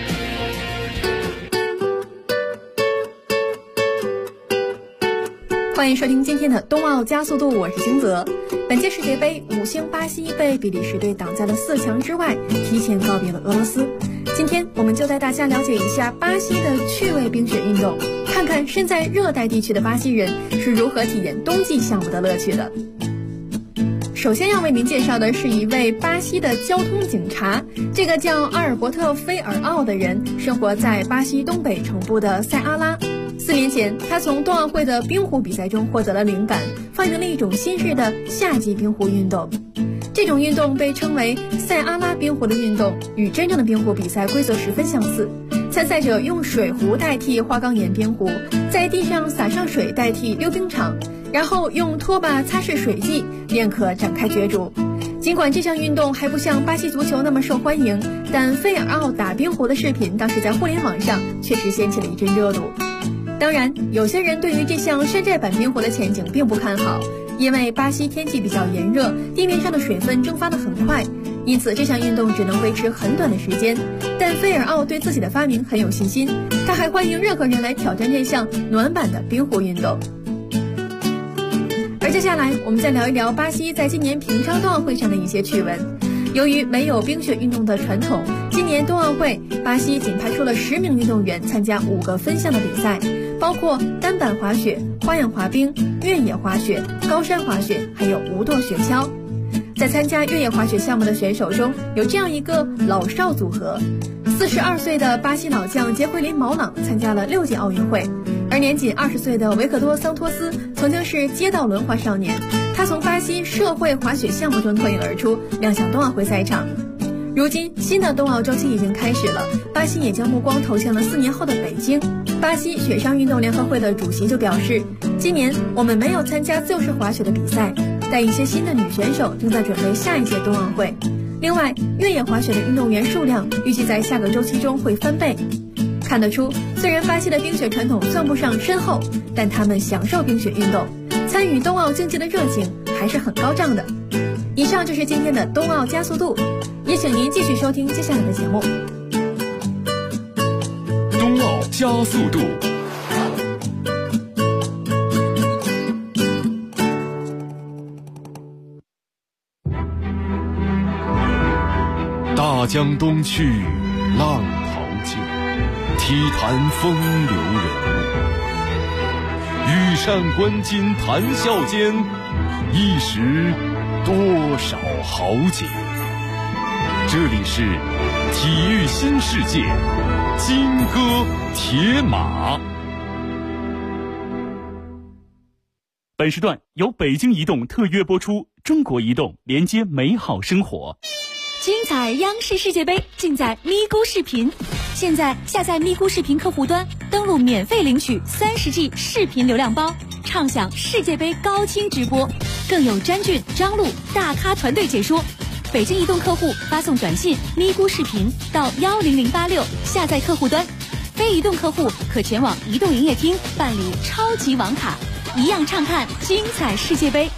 欢迎收听今天的冬奥加速度，我是星泽。本届世界杯，5星巴西被比利时队挡在了4强之外，提前告别了俄罗斯。今天我们就带大家了解一下巴西的趣味冰雪运动，看看身在热带地区的巴西人是如何体验冬季项目的乐趣的。首先要为您介绍的是一位巴西的交通警察，这个叫阿尔伯特·菲尔奥的人生活在巴西东北城部的塞阿拉。4年前，他从冬奥会的冰壶比赛中获得了灵感，发明了一种新式的夏季冰壶运动。这种运动被称为塞阿拉冰壶的运动，与真正的冰壶比赛规则十分相似。参赛者用水壶代替花岗岩冰壶，在地上洒上水代替溜冰场，然后用拖把擦拭水迹，便可展开角逐。尽管这项运动还不像巴西足球那么受欢迎，但菲尔奥打冰壶的视频当时在互联网上确实掀起了一阵热度。当然，有些人对于这项山寨版冰壶的前景并不看好，因为巴西天气比较炎热，地面上的水分蒸发得很快，因此这项运动只能维持很短的时间。但菲尔奥对自己的发明很有信心，他还欢迎任何人来挑战这项暖版的冰壶运动。而接下来我们再聊一聊巴西在今年平昌冬奥会上的一些趣闻。由于没有冰雪运动的传统，今年冬奥会巴西仅派出了10名运动员参加5个分项的比赛，包括单板滑雪、花样滑冰、越野滑雪、高山滑雪，还有无舵雪橇。在参加越野滑雪项目的选手中，有这样一个老少组合：42岁的巴西老将杰奎琳·毛朗参加了6届奥运会，而年仅20岁的维克多·桑托斯曾经是街道轮滑少年，他从巴西社会滑雪项目中脱颖而出，亮相冬奥会赛场。如今新的冬奥周期已经开始了，巴西也将目光投向了4年后的北京。巴西雪上运动联合会的主席就表示，今年我们没有参加自由式滑雪的比赛，但一些新的女选手正在准备下一届冬奥会。另外，越野滑雪的运动员数量预计在下个周期中会翻倍。看得出，虽然巴西的冰雪传统算不上深厚，但他们享受冰雪运动，参与冬奥竞技的热情还是很高涨的。以上就是今天的冬奥加速度，也请您继续收听接下来的节目。 冬奥加速度。大大江东去，浪淘尽，体坛风流人物。羽扇纶巾谈笑间，一时多少豪杰。这里是体育新世界，金戈铁马。 本时段由北京移动特约播出，中国移动连接美好生活。 精彩央视世界杯尽在咪咕视频。现在下载咪咕视频客户端，登录免费领取30G 视频流量包，畅享世界杯高清直播，更有詹俊、张璐大咖团队解说。北京移动客户发送短信咪咕视频到10086下载客户端，非移动客户可前往移动营业厅办理超级网卡，一样畅看精彩世界杯。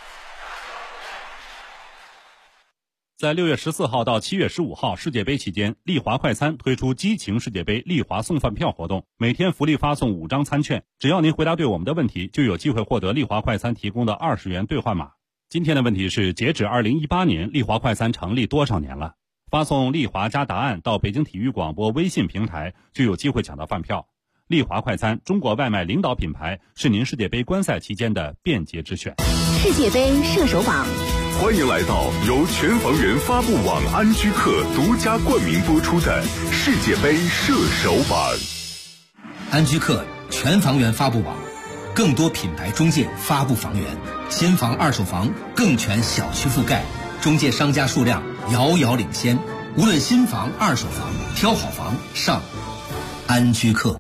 在6月14号到7月15号世界杯期间，丽华快餐推出激情世界杯丽华送饭票活动，每天福利发送5张餐券，只要您回答对我们的问题，就有机会获得丽华快餐提供的20元兑换码。今天的问题是，截止2018年，丽华快餐成立多少年了？发送丽华加答案到北京体育广播微信平台，就有机会抢到饭票。丽华快餐，中国外卖领导品牌，是您世界杯观赛期间的便捷之选。 世界杯射手榜， 欢迎来到由全房源发布网安居客独家冠名播出的世界杯射手榜。 安居客全房源发布网，更多品牌中介发布房源，新房二手房更全小区覆盖，中介商家数量遥遥领先，无论新房二手房，挑好房上安居客。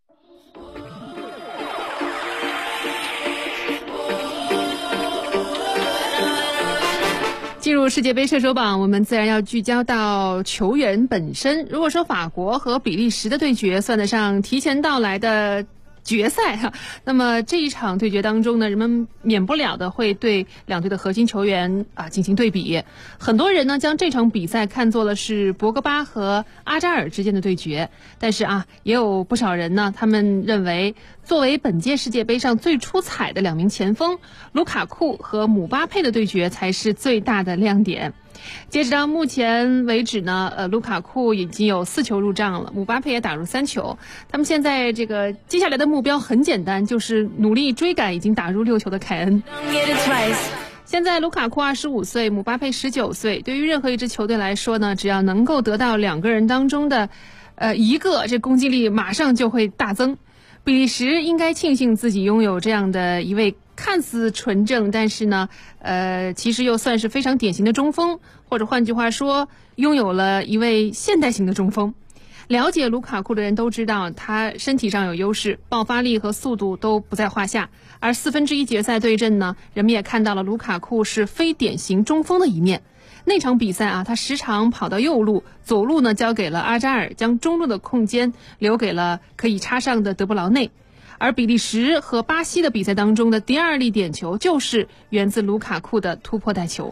进入世界杯射手榜，我们自然要聚焦到球员本身。如果说法国和比利时的对决算得上提前到来的决赛哈，那么这一场对决当中呢，人们免不了的会对两队的核心球员进行对比。很多人呢将这场比赛看作了是博格巴和阿扎尔之间的对决，但是也有不少人呢，他们认为作为本届世界杯上最出彩的两名前锋，卢卡库和姆巴佩的对决才是最大的亮点。截止到目前为止呢，卢卡库已经有4球入账了，姆巴佩也打入3球。他们现在这个接下来的目标很简单，就是努力追赶已经打入6球的凯恩。现在卢卡库25岁，姆巴佩19岁。对于任何一支球队来说呢，只要能够得到2个人当中的一个，这攻击力马上就会大增。比利时应该庆幸自己拥有这样的一位看似纯正，但是呢，其实又算是非常典型的中锋，或者换句话说，拥有了一位现代型的中锋。了解卢卡库的人都知道，他身体上有优势，爆发力和速度都不在话下。而1/4决赛对阵呢，人们也看到了卢卡库是非典型中锋的一面。那场比赛他时常跑到右路，左路呢交给了阿扎尔，将中路的空间留给了可以插上的德布劳内。而比利时和巴西的比赛当中的第2粒点球就是源自卢卡库的突破带球。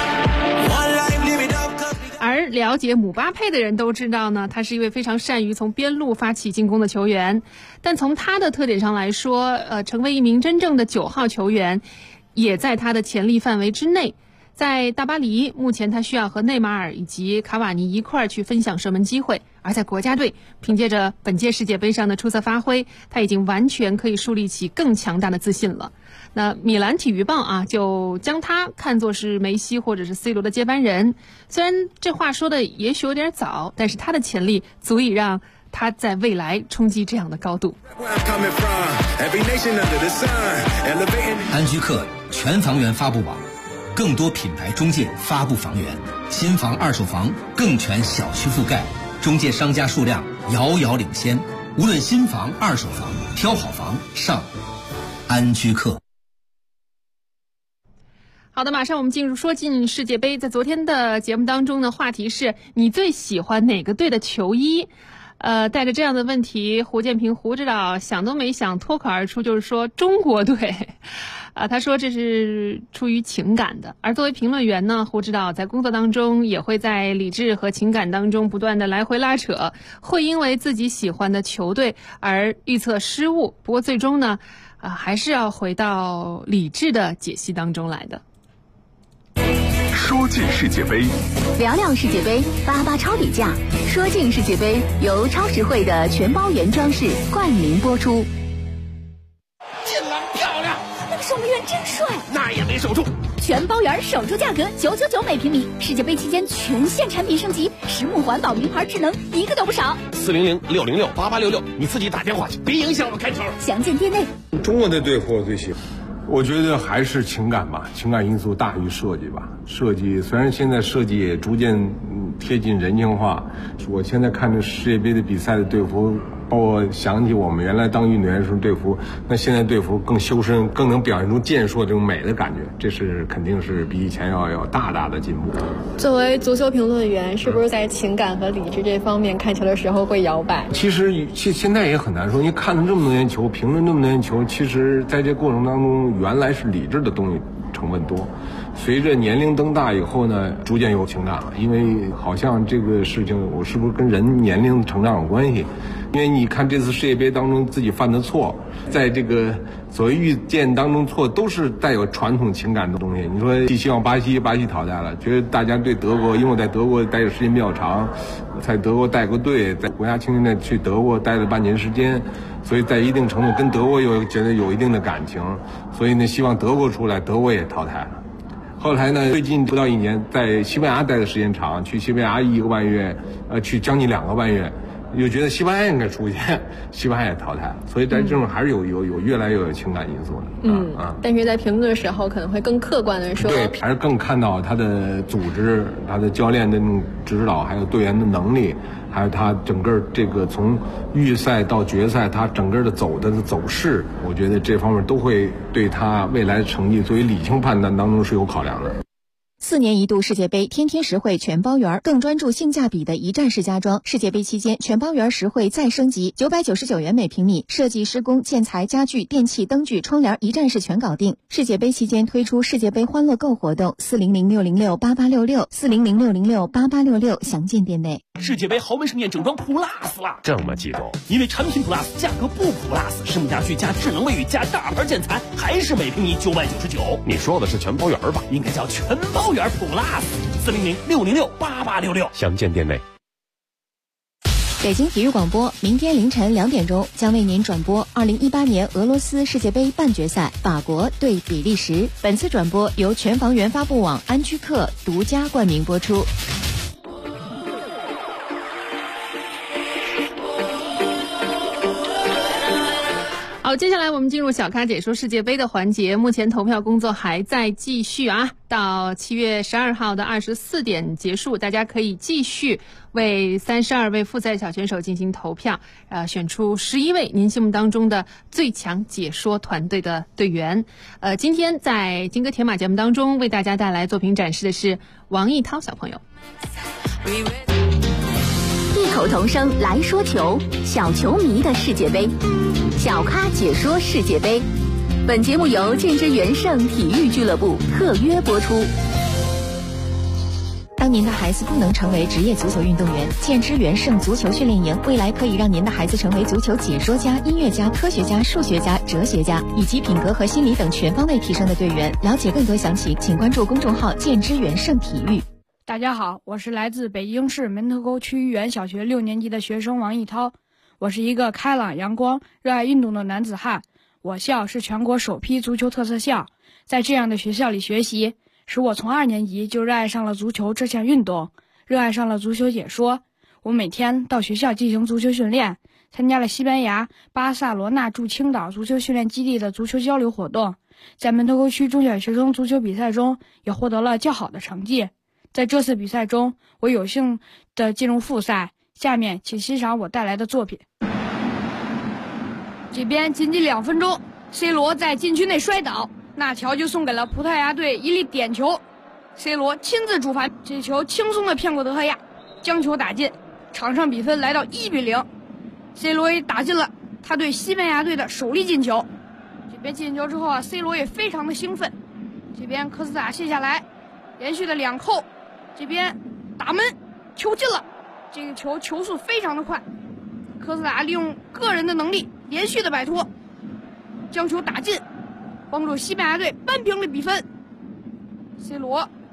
而了解姆巴佩的人都知道呢，他是一位非常善于从边路发起进攻的球员，但从他的特点上来说，成为一名真正的9号球员也在他的潜力范围之内。在大巴黎，目前他需要和内马尔以及卡瓦尼一块儿去分享射门机会，而在国家队，凭借着本届世界杯上的出色发挥，他已经完全可以树立起更强大的自信了。那米兰体育报就将他看作是梅西或者是 C 罗的接班人。虽然这话说的也许有点早，但是他的潜力足以让他在未来冲击这样的高度。 安居客全房源发布网，更多品牌中介发布房源，新房二手房更全小区覆盖，中介商家数量遥遥领先，无论新房二手房，挑好房上安居客。 好的，马上我们说进世界杯。在昨天的节目当中呢，话题是你最喜欢哪个队的球衣？带着这样的问题，胡建平胡指导想都没想，脱口而出就是说中国队。他说这是出于情感的。而作为评论员呢，胡指导在工作当中也会在理智和情感当中不断的来回拉扯，会因为自己喜欢的球队而预测失误。不过最终呢，还是要回到理智的解析当中来的。 说进世界杯， 聊聊世界杯，八八超底价，说进世界杯由超实惠的全包圆装饰冠名播出。 进了，漂亮！ 那个守门员真帅， 那也没守住。 全包圆首周价格999每平米，世界杯期间全线产品升级，实木环保名牌智能一个都不少。 400-606-8866，你自己打电话去，别影响我看球。 详见店内。 中国的队服我最喜欢。我觉得还是情感吧，情感因素大于设计吧。设计虽然现在设计也逐渐贴近人性化，我现在看着世界杯的比赛的队服，包括想起我们原来当运动员时候队服，那现在队服更修身，更能表现出健硕这种美的感觉，这是肯定是比以前要大大的进步。 作为足球评论员，是不是在情感和理智这方面看球的时候会摇摆？ 其实现在也很难说，你看了这么多年球，评论这么多年球，其实在这过程当中，原来是理智的东西成分多。随着年龄增大以后呢，逐渐有情感了，因为好像这个事情，我是不是跟人年龄成长有关系？因为你看这次世界杯当中自己犯的错，在这个所谓预见当中错，都是带有传统情感的东西。你说寄希望巴西淘汰了，觉得大家对德国，因为我在德国待的时间比较长，在德国带过队，在国家青训队去德国待了半年时间，所以在一定程度跟德国觉得有一定的感情，所以呢希望德国出来，德国也淘汰了。后来呢，最近不到1年，在西班牙待的时间长，去西班牙1个半月，去将近2个半月，又觉得西班牙应该出现，西班牙也淘汰了，所以在这种还是有越来越有情感因素的。 但是在评论的时候可能会更客观的说， 对，还是更看到他的组织、他的教练的那种指导，还有队员的能力，还有他整个这个从预赛到决赛，他整个的走势，我觉得这方面都会对他未来的成绩作为理性判断当中是有考量的。 4年一度世界杯，天天实惠全包圆，更专注性价比的一站式家装。世界杯期间，全包圆实惠再升级，999元每平米，设计、施工、建材、家具、电器、灯具、窗帘一站式全搞定。世界杯期间推出世界杯欢乐购活动，400-606-8866，400-606-8866，详见店内。 世界杯豪门盛宴整装 Plus 了， 这么激动？ 因为产品 Plus 价格不 Plus， 实木家具加智能卫浴加大牌建材，还是每平米999。 你说的是全包圆吧？ 应该叫全包圆 Plus，400-606-8866， 详见店内。 北京体育广播明天凌晨2点钟将为您转播2018年俄罗斯世界杯半决赛，法国对比利时。本次转播由全房源发布网安居客独家冠名播出。 好，接下来我们进入小咖解说世界杯的环节。目前投票工作还在继续啊，到7月12号的24点结束，大家可以继续为32位复赛小选手进行投票，选出11位您心目当中的最强解说团队的队员。今天在金歌铁马节目当中为大家带来作品展示的是王艺涛小朋友。 异口同声来说球，小球迷的世界杯，小咖解说世界杯。本节目由建之元盛体育俱乐部特约播出。 当您的孩子不能成为职业足球运动员，建之元盛足球训练营未来可以让您的孩子成为足球解说家、音乐家、科学家、数学家、哲学家，以及品格和心理等全方位提升的队员。了解更多详情，请关注公众号建之元盛体育。 大家好，我是来自北京市门头沟区原小学6年级的学生王艺涛。我是一个开朗阳光、热爱运动的男子汉。我校是全国首批足球特色校，在这样的学校里学习，使我从2年级就热爱上了足球这项运动，热爱上了足球解说。我每天到学校进行足球训练，参加了西班牙巴塞罗那驻青岛足球训练基地的足球交流活动，在门头沟区中小学生足球比赛中也获得了较好的成绩。在这次比赛中，我有幸地进入复赛。下面请欣赏我带来的作品。这边仅仅2分钟 ，C 罗在禁区内摔倒，纳乔就送给了葡萄牙队一粒点球。C 罗亲自主罚，这球轻松地骗过德赫亚，将球打进，场上比分来到1-0。C 罗也打进了他对西班牙队的首粒进球。这边进球之后啊 ，C 罗也非常的兴奋。这边科斯塔卸下来，连续的2扣。这边打门，球进了，这个球速非常的快，科斯塔利用个人的能力连续的摆脱，将球打进，帮助西班牙队扳平了比分。C 罗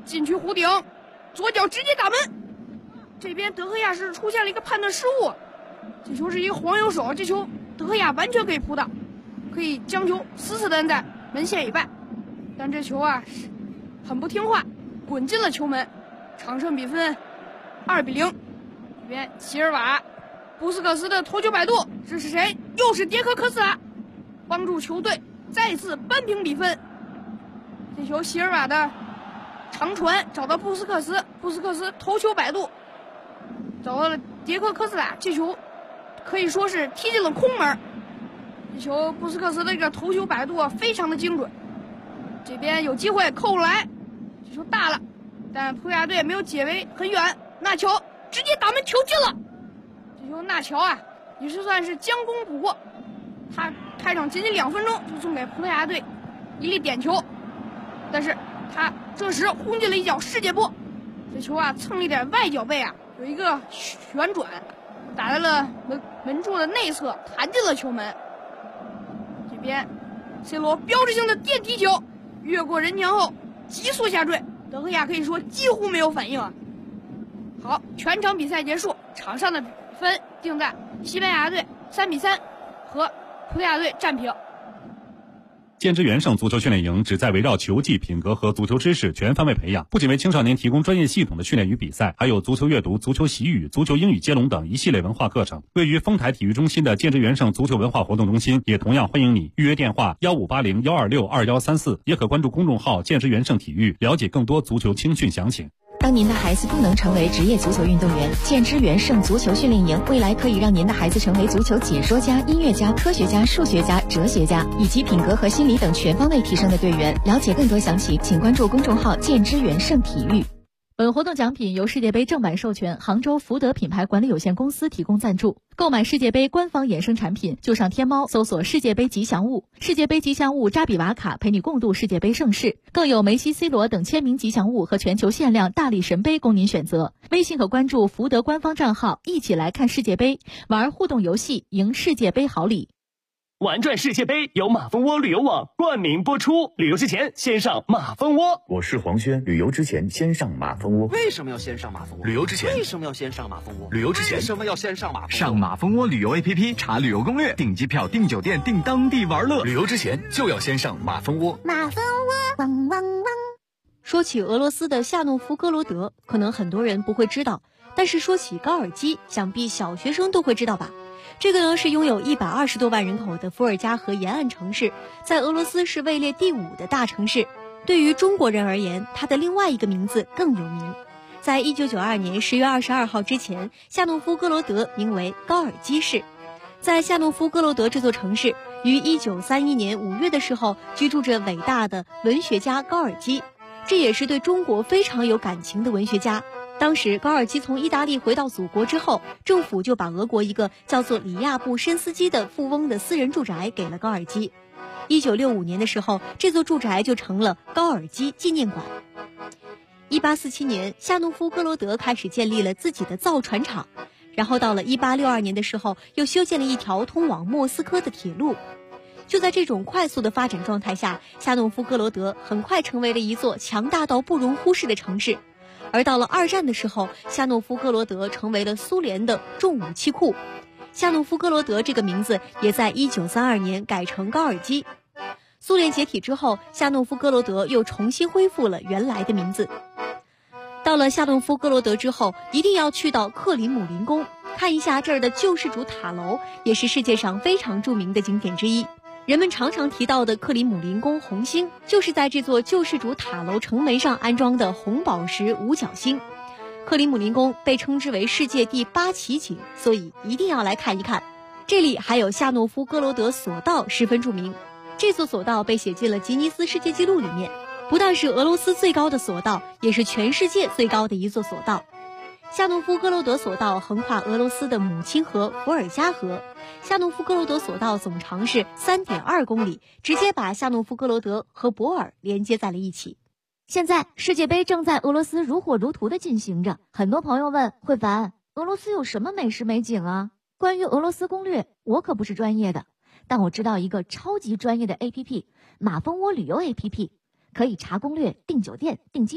禁区弧顶，左脚直接打门。这边德赫亚是出现了一个判断失误，这球是一个黄油手，这球德赫亚完全可以扑的，可以将球死死地摁在门线以外，但这球啊很不听话，滚进了球门，场上比分2-0。这边齐尔瓦，布斯克斯的头球摆渡，这是谁？又是迭科科斯塔，帮助球队再次扳平比分。这球齐尔瓦的长传找到布斯克斯，布斯克斯头球摆渡找到了迭科科斯塔，这球可以说是踢进了空门。这球布斯克斯的这个头球摆渡非常的精准，这边有机会扣来，这球大了，但葡萄牙队没有解围很远，纳乔直接打门球进了。这球纳乔啊也是算是将功补过，他开场仅仅2分钟就送给葡萄牙队一粒点球，但是他这时轰进了一脚世界波，这球啊蹭了一点外脚背啊，有一个旋转打在了门柱的内侧，弹进了球门。这边 C 罗标志性的电梯球越过人墙后急速下坠，德赫亚可以说几乎没有反应啊。好，全场比赛结束，场上的比分定在西班牙队3-3和葡萄牙队战平。 建之元盛足球训练营旨在围绕球技、品格和足球知识全方位培养，不仅为青少年提供专业系统的训练与比赛，还有足球阅读、足球习语、足球英语接龙等一系列文化课程。位于丰台体育中心的建之元盛足球文化活动中心也同样欢迎你，预约电话1580-126-2134，也可关注公众号建之元盛体育，了解更多足球青训详情。 当您的孩子不能成为职业足球运动员，建之元盛足球训练营未来可以让您的孩子成为足球解说家、音乐家、科学家、数学家、哲学家，以及品格和心理等全方位提升的队员。了解更多详情，请关注公众号建之元盛体育。本活动奖品由世界杯正版授权杭州福德品牌管理有限公司提供赞助。购买世界杯官方衍生产品，就上天猫搜索世界杯吉祥物，世界杯吉祥物扎比瓦卡陪你共度世界杯盛世，更有梅西、C 罗等签名吉祥物和全球限量大力神杯供您选择。微信可关注福德官方账号，一起来看世界杯，玩互动游戏，赢世界杯好礼。 玩转世界杯由马蜂窝旅游网冠名播出，旅游之前先上马蜂窝。 我是黄轩，旅游之前先上马蜂窝。 为什么要先上马蜂窝？ 旅游之前为什么要先上马蜂窝？ 旅游之前为什么要先上马蜂窝？ 上马蜂窝旅游 APP 查旅游攻略，订机票、订酒店、订当地玩乐。旅游之前就要先上马蜂窝。 马蜂窝，汪汪汪。 说起俄罗斯的夏诺夫哥罗德，可能很多人不会知道，但是说起高尔基，想必小学生都会知道吧。这个呢是拥有120多万人口的伏尔加河沿岸城市，在俄罗斯是位列第5的大城市。对于中国人而言，它的另外一个名字更有名。在1992年10月22号之前，夏诺夫哥罗德名为高尔基市。在夏诺夫哥罗德这座城市，于1931年5月的时候，居住着伟大的文学家高尔基，这也是对中国非常有感情的文学家。当时高尔基从意大利回到祖国之后，政府就把俄国一个叫做里亚布申斯基的富翁的私人住宅给了高尔基。1965年的时候，这座住宅就成了高尔基纪念馆。1847年，夏诺夫哥罗德开始建立了自己的造船厂，然后到了1862年的时候，又修建了一条通往莫斯科的铁路。就在这种快速的发展状态下，夏诺夫哥罗德很快成为了一座强大到不容忽视的城市。而到了2战的时候，夏诺夫哥罗德成为了苏联的重武器库。夏诺夫哥罗德这个名字也在1932年改成高尔基。苏联解体之后，夏诺夫哥罗德又重新恢复了原来的名字。到了夏诺夫哥罗德之后，一定要去到克里姆林宫，看一下这儿的救世主塔楼，也是世界上非常著名的景点之一。人们常常提到的克里姆林宫红星，就是在这座救世主塔楼城门上安装的红宝石五角星。克里姆林宫被称之为世界第8奇景，所以一定要来看一看。这里还有夏诺夫哥罗德索道十分著名，这座索道被写进了吉尼斯世界纪录里面，不但是俄罗斯最高的索道，也是全世界最高的一座索道。夏诺夫哥罗德索道横跨俄罗斯的母亲河伏尔加河，夏诺夫哥罗德索道总长是3.2公里，直接把夏诺夫哥罗德和博尔连接在了一起。 现在世界杯正在俄罗斯如火如荼地进行着，很多朋友问慧凡，俄罗斯有什么美食美景啊？关于俄罗斯攻略，我可不是专业的，但我知道一个超级专业的 APP， 马蜂窝旅游 APP， 可以查攻略、订酒店、订机票，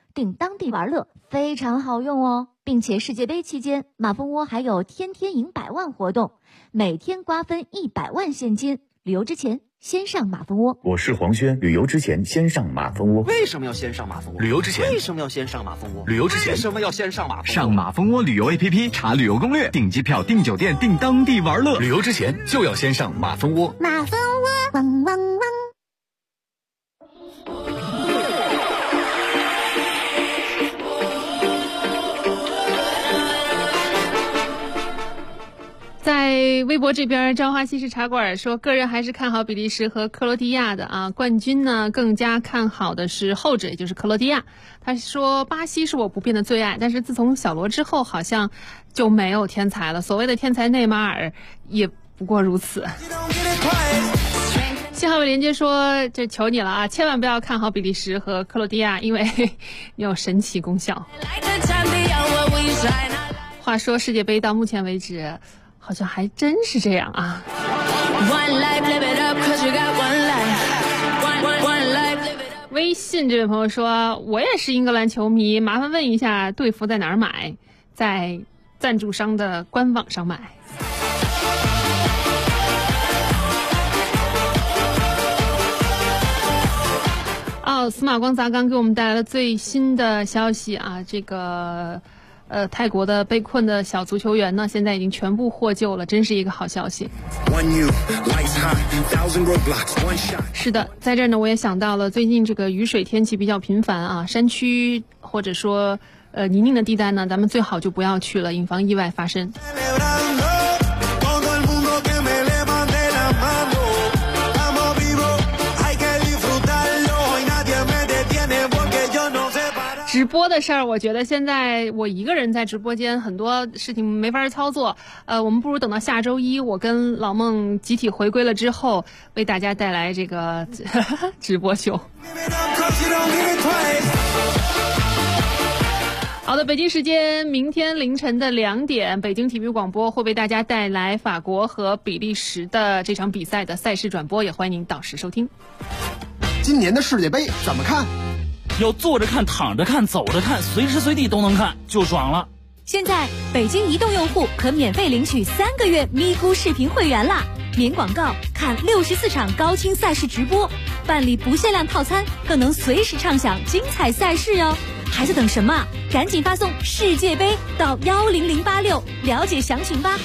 订当地玩乐，非常好用哦。并且世界杯期间，马蜂窝还有天天赢100万活动，每天瓜分100万现金。旅游之前先上马蜂窝。 我是黄轩，旅游之前先上马蜂窝。 为什么要先上马蜂窝？ 旅游之前为什么要先上马蜂窝？ 旅游之前为什么要先上马蜂窝？ 上马蜂窝旅游 APP 查旅游攻略，订机票、订酒店、订当地玩乐。旅游之前就要先上马蜂窝。 马蜂窝，汪汪汪。 在微博这边，朝花西式茶馆说，个人还是看好比利时和克罗地亚的啊。冠军呢，更加看好的是后者，也就是克罗地亚。他说，巴西是我不变的最爱，但是自从小罗之后，好像就没有天才了。所谓的天才内马尔也不过如此。信号位连接说，这求你了啊，千万不要看好比利时和克罗地亚，因为有神奇功效。话说世界杯到目前为止好像还真是这样啊。微信这位朋友说，我也是英格兰球迷，麻烦问一下队服在哪儿买？在赞助商的官网上买。司马光砸缸给我们带来了最新的消息啊，这个泰国的被困的小足球员呢，现在已经全部获救了，真是一个好消息。是的，在这儿呢，我也想到了最近这个雨水天气比较频繁啊，山区或者说泥泞的地带呢，咱们最好就不要去了，以防意外发生。直播的事儿，我觉得现在我一个人在直播间，很多事情没法操作。我们不如等到下周一，我跟老孟集体回归了之后，为大家带来这个直播秀。好的，北京时间明天凌晨的2点，北京体育广播会为大家带来法国和比利时的这场比赛的赛事转播，也欢迎您到时收听。 今年的世界杯怎么看？ 要坐着看、躺着看、走着看，随时随地都能看，就爽了。 现在北京移动用户可免费领取3个月咪咕视频会员啦！免广告看64场高清赛事直播，办理不限量套餐，更能随时畅享精彩赛事哦！还在等什么？赶紧发送世界杯到10086了解详情吧。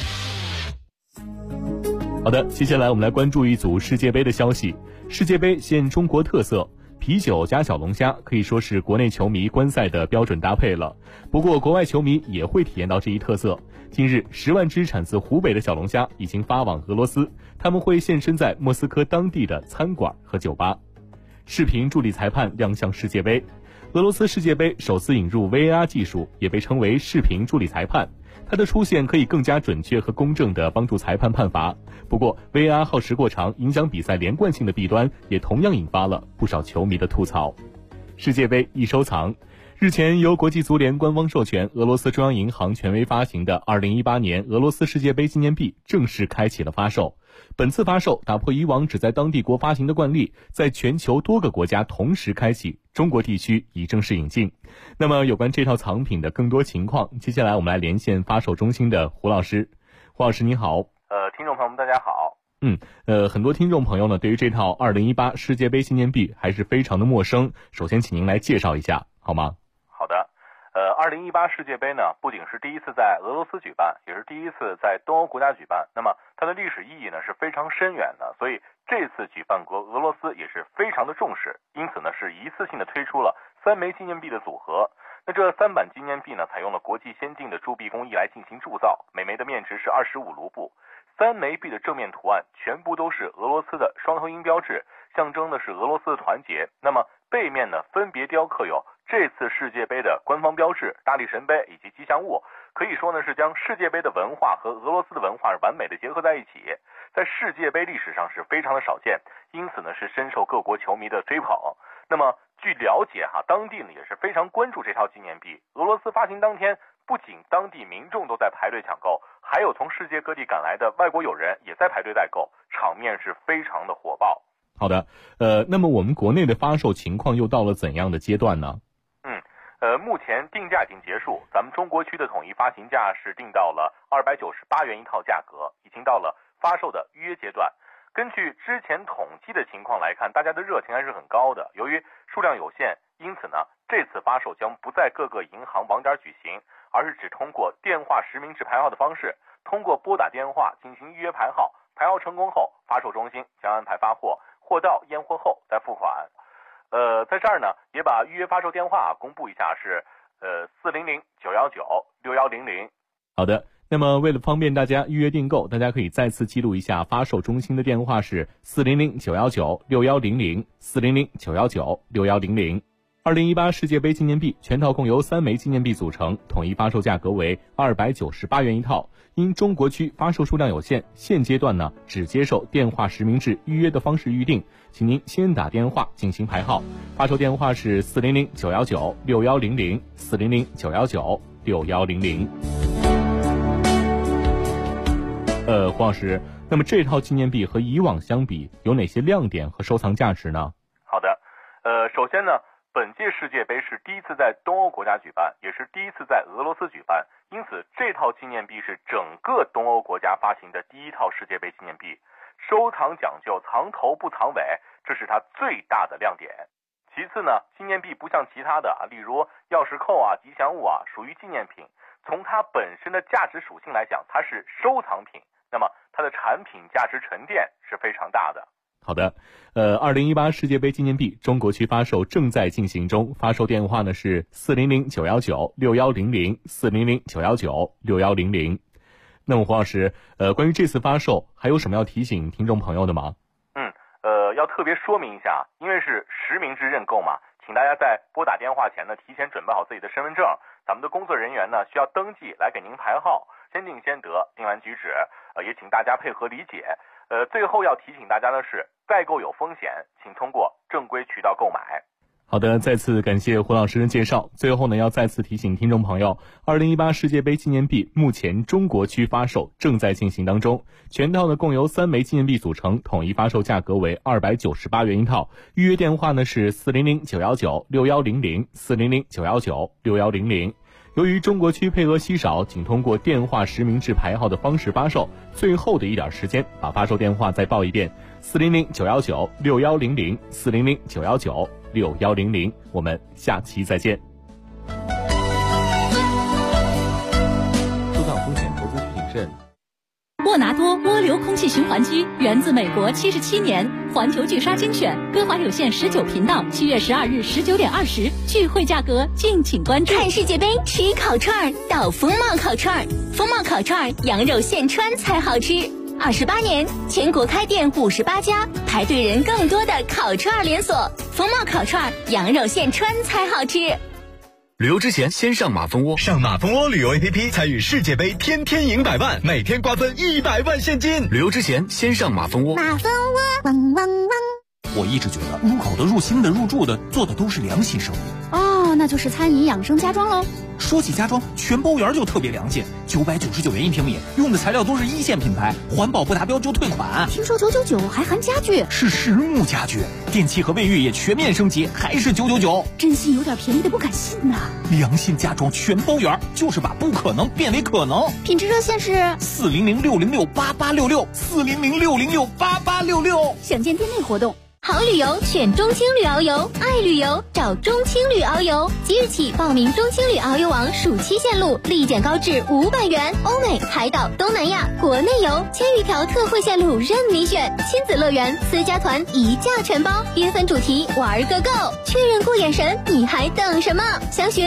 好的，接下来我们来关注一组世界杯的消息。世界杯现中国特色，啤酒加小龙虾可以说是国内球迷观赛的标准搭配了。不过国外球迷也会体验到这一特色。近日10万只产自湖北的小龙虾已经发往俄罗斯，他们会现身在莫斯科当地的餐馆和酒吧。视频助理裁判亮相世界杯。俄罗斯世界杯首次引入 VAR 技术，也被称为视频助理裁判。它的出现可以更加准确和公正地帮助裁判判罚。不过 VAR 耗时过长，影响比赛连贯性的弊端也同样引发了不少球迷的吐槽。世界杯易收藏。日前由国际足联官方授权，俄罗斯中央银行权威发行的2018年俄罗斯世界杯纪念币正式开启了发售。本次发售打破以往只在当地国发行的惯例，在全球多个国家同时开启，中国地区已正式引进。那么有关这套藏品的更多情况，接下来我们来连线发售中心的胡老师。胡老师你好。 听众朋友们大家好。 很多听众朋友呢对于这套2018世界杯纪念币还是非常的陌生，首先请您来介绍一下好吗？ 好的。2018世界杯呢，不仅是第一次在俄罗斯举办，也是第一次在东欧国家举办。那么它的历史意义呢是非常深远的，所以这次举办国俄罗斯也是非常的重视，因此呢是一次性的推出了3枚纪念币的组合。那这3版纪念币呢，采用了国际先进的铸币工艺来进行铸造，每枚的面值是25卢布。3枚币的正面图案全部都是俄罗斯的双头鹰标志，象征的是俄罗斯的团结。那么背面呢，分别雕刻有这次世界杯的官方标志、大力神杯以及吉祥物，可以说呢是将世界杯的文化和俄罗斯的文化完美的结合在一起，在世界杯历史上是非常的少见，因此呢是深受各国球迷的追捧。那么据了解当地呢也是非常关注这套纪念币。俄罗斯发行当天，不仅当地民众都在排队抢购，还有从世界各地赶来的外国友人也在排队代购，场面是非常的火爆。 好的，那么我们国内的发售情况又到了怎样的阶段呢？ 目前定价已经结束，咱们中国区的统一发行价是定到了298元一套价格，已经到了发售的预约阶段。根据之前统计的情况来看，大家的热情还是很高的。由于数量有限，因此呢，这次发售将不在各个银行网点举行，而是只通过电话实名制排号的方式，通过拨打电话进行预约排号，排号成功后，发售中心将安排发货，货到验货后再付款。在这儿呢，也把预约发售电话公布一下，是400-919-6100。 好的，那么为了方便大家预约订购，大家可以再次记录一下发售中心的电话是400-919-6100 400-919-6100。2018世界杯纪念币全套共由3枚纪念币组成，统一发售价格为298元一套。因中国区发售数量有限，现阶段呢只接受电话实名制预约的方式预定，请您先打电话进行排号。发售电话是400-919-6100 400-919-6100。黄老师，那么这套纪念币和以往相比有哪些亮点和收藏价值呢？ 好的，首先呢，本届世界杯是第一次在东欧国家举办，也是第一次在俄罗斯举办，因此这套纪念币是整个东欧国家发行的第一套世界杯纪念币。收藏讲究藏头不藏尾，这是它最大的亮点。其次呢，纪念币不像其他的例如钥匙扣吉祥物属于纪念品，从它本身的价值属性来讲，它是收藏品，那么它的产品价值沉淀是非常大的。 好的，2018世界杯纪念币中国区发售正在进行中，发售电话呢是400-919-6100 400-919-6100。那么黄老师，关于这次发售还有什么要提醒听众朋友的吗？ 要特别说明一下，因为是实名制认购嘛，请大家在拨打电话前呢，提前准备好自己的身份证，咱们的工作人员呢需要登记来给您排号，先定先得，定完举止，也请大家配合理解。最后要提醒大家的是，代购有风险，请通过正规渠道购买。 好的，再次感谢胡老师的介绍。最后呢，要再次提醒听众朋友，2018世界杯纪念币目前中国区发售正在进行当中，全套呢共由3枚纪念币组成，统一发售价格为298元一套。预约电话呢是400-919-6100 400-919-6100。由于中国区配额稀少，仅通过电话实名制排号的方式发售，最后的一点时间，把发售电话再报一遍：400-919-6100 400-919-6100。我们下期再见。 出档风险，投资需谨慎。 沃拿多涡流空气循环机源自美国77年，环球巨鲨精选，歌华有线19频道，7月12日19点20，聚会价格敬请关注。 看世界杯吃烤串到风貌烤串，风貌烤串羊肉现穿才好吃。28年，全国开店58家，排队人更多的烤串连锁。风貌烤串羊肉现穿才好吃。 旅游之前先上马蜂窝，上马蜂窝旅游 APP 参与世界杯，天天赢100万，每天瓜分100万现金。旅游之前先上马蜂窝。 马蜂窝，汪汪汪。 我一直觉得入口的、入心的、入住的做的都是良心生意。 哦，那就是餐饮养生家装喽。 说起家装，全包园就特别良心，999元一平米，用的材料都是1线品牌，环保不达标就退款。 听说999还含家具， 是实木家具，电器和卫浴也全面升级，还是999。 真心有点便宜的不敢信呐。 良心家装全包园，就是把不可能变为可能。 品质热线是 400-606-8866 400-606-8866。 想见店内活动。 好旅游选中青旅遨游，爱旅游找中青旅遨游。即日起报名中青旅遨游网暑期线路，立减高至500元，欧美、海岛、东南亚、国内游，1000余条特惠线路任你选。亲子乐园、私家团一价全包，缤纷主题玩个够。确认过眼神，你还等什么？详询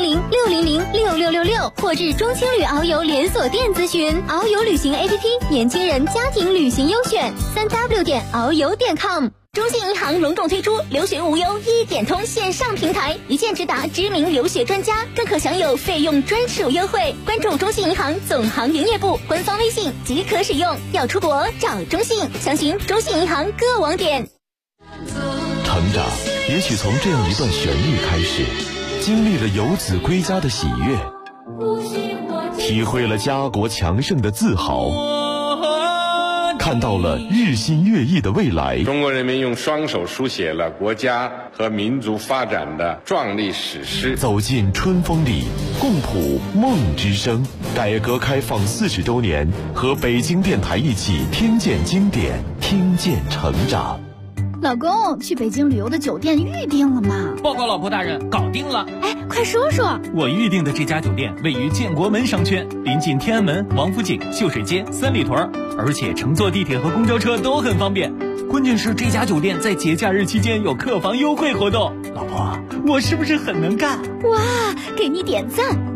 400-600-6666或至中青旅遨游连锁店咨询。遨游旅行 APP， 年轻人家庭旅行优选，3w.遨游.com。中信银行隆重推出留学无忧1点通线上平台，一键直达知名留学专家，更可享有费用专属优惠。关注中信银行总行营业部官方微信即可使用。要出国找中信，详询中信银行各网点。 成长也许从这样一段旋律开始，经历了游子归家的喜悦，体会了家国强盛的自豪， 看到了日新月异的未来。 中国人民用双手书写了国家和民族发展的壮丽史诗。 走进春风里，共谱梦之声。改革开放40周年，和北京电台一起听见经典，听见成长。 老公，去北京旅游的酒店预定了吗？ 报告老婆大人，搞定了。 哎，快说说。 我预定的这家酒店位于建国门商圈，临近天安门、王府井、秀水街、三里屯，而且乘坐地铁和公交车都很方便。关键是这家酒店在节假日期间有客房优惠活动。老婆，我是不是很能干？ 哇，给你点赞。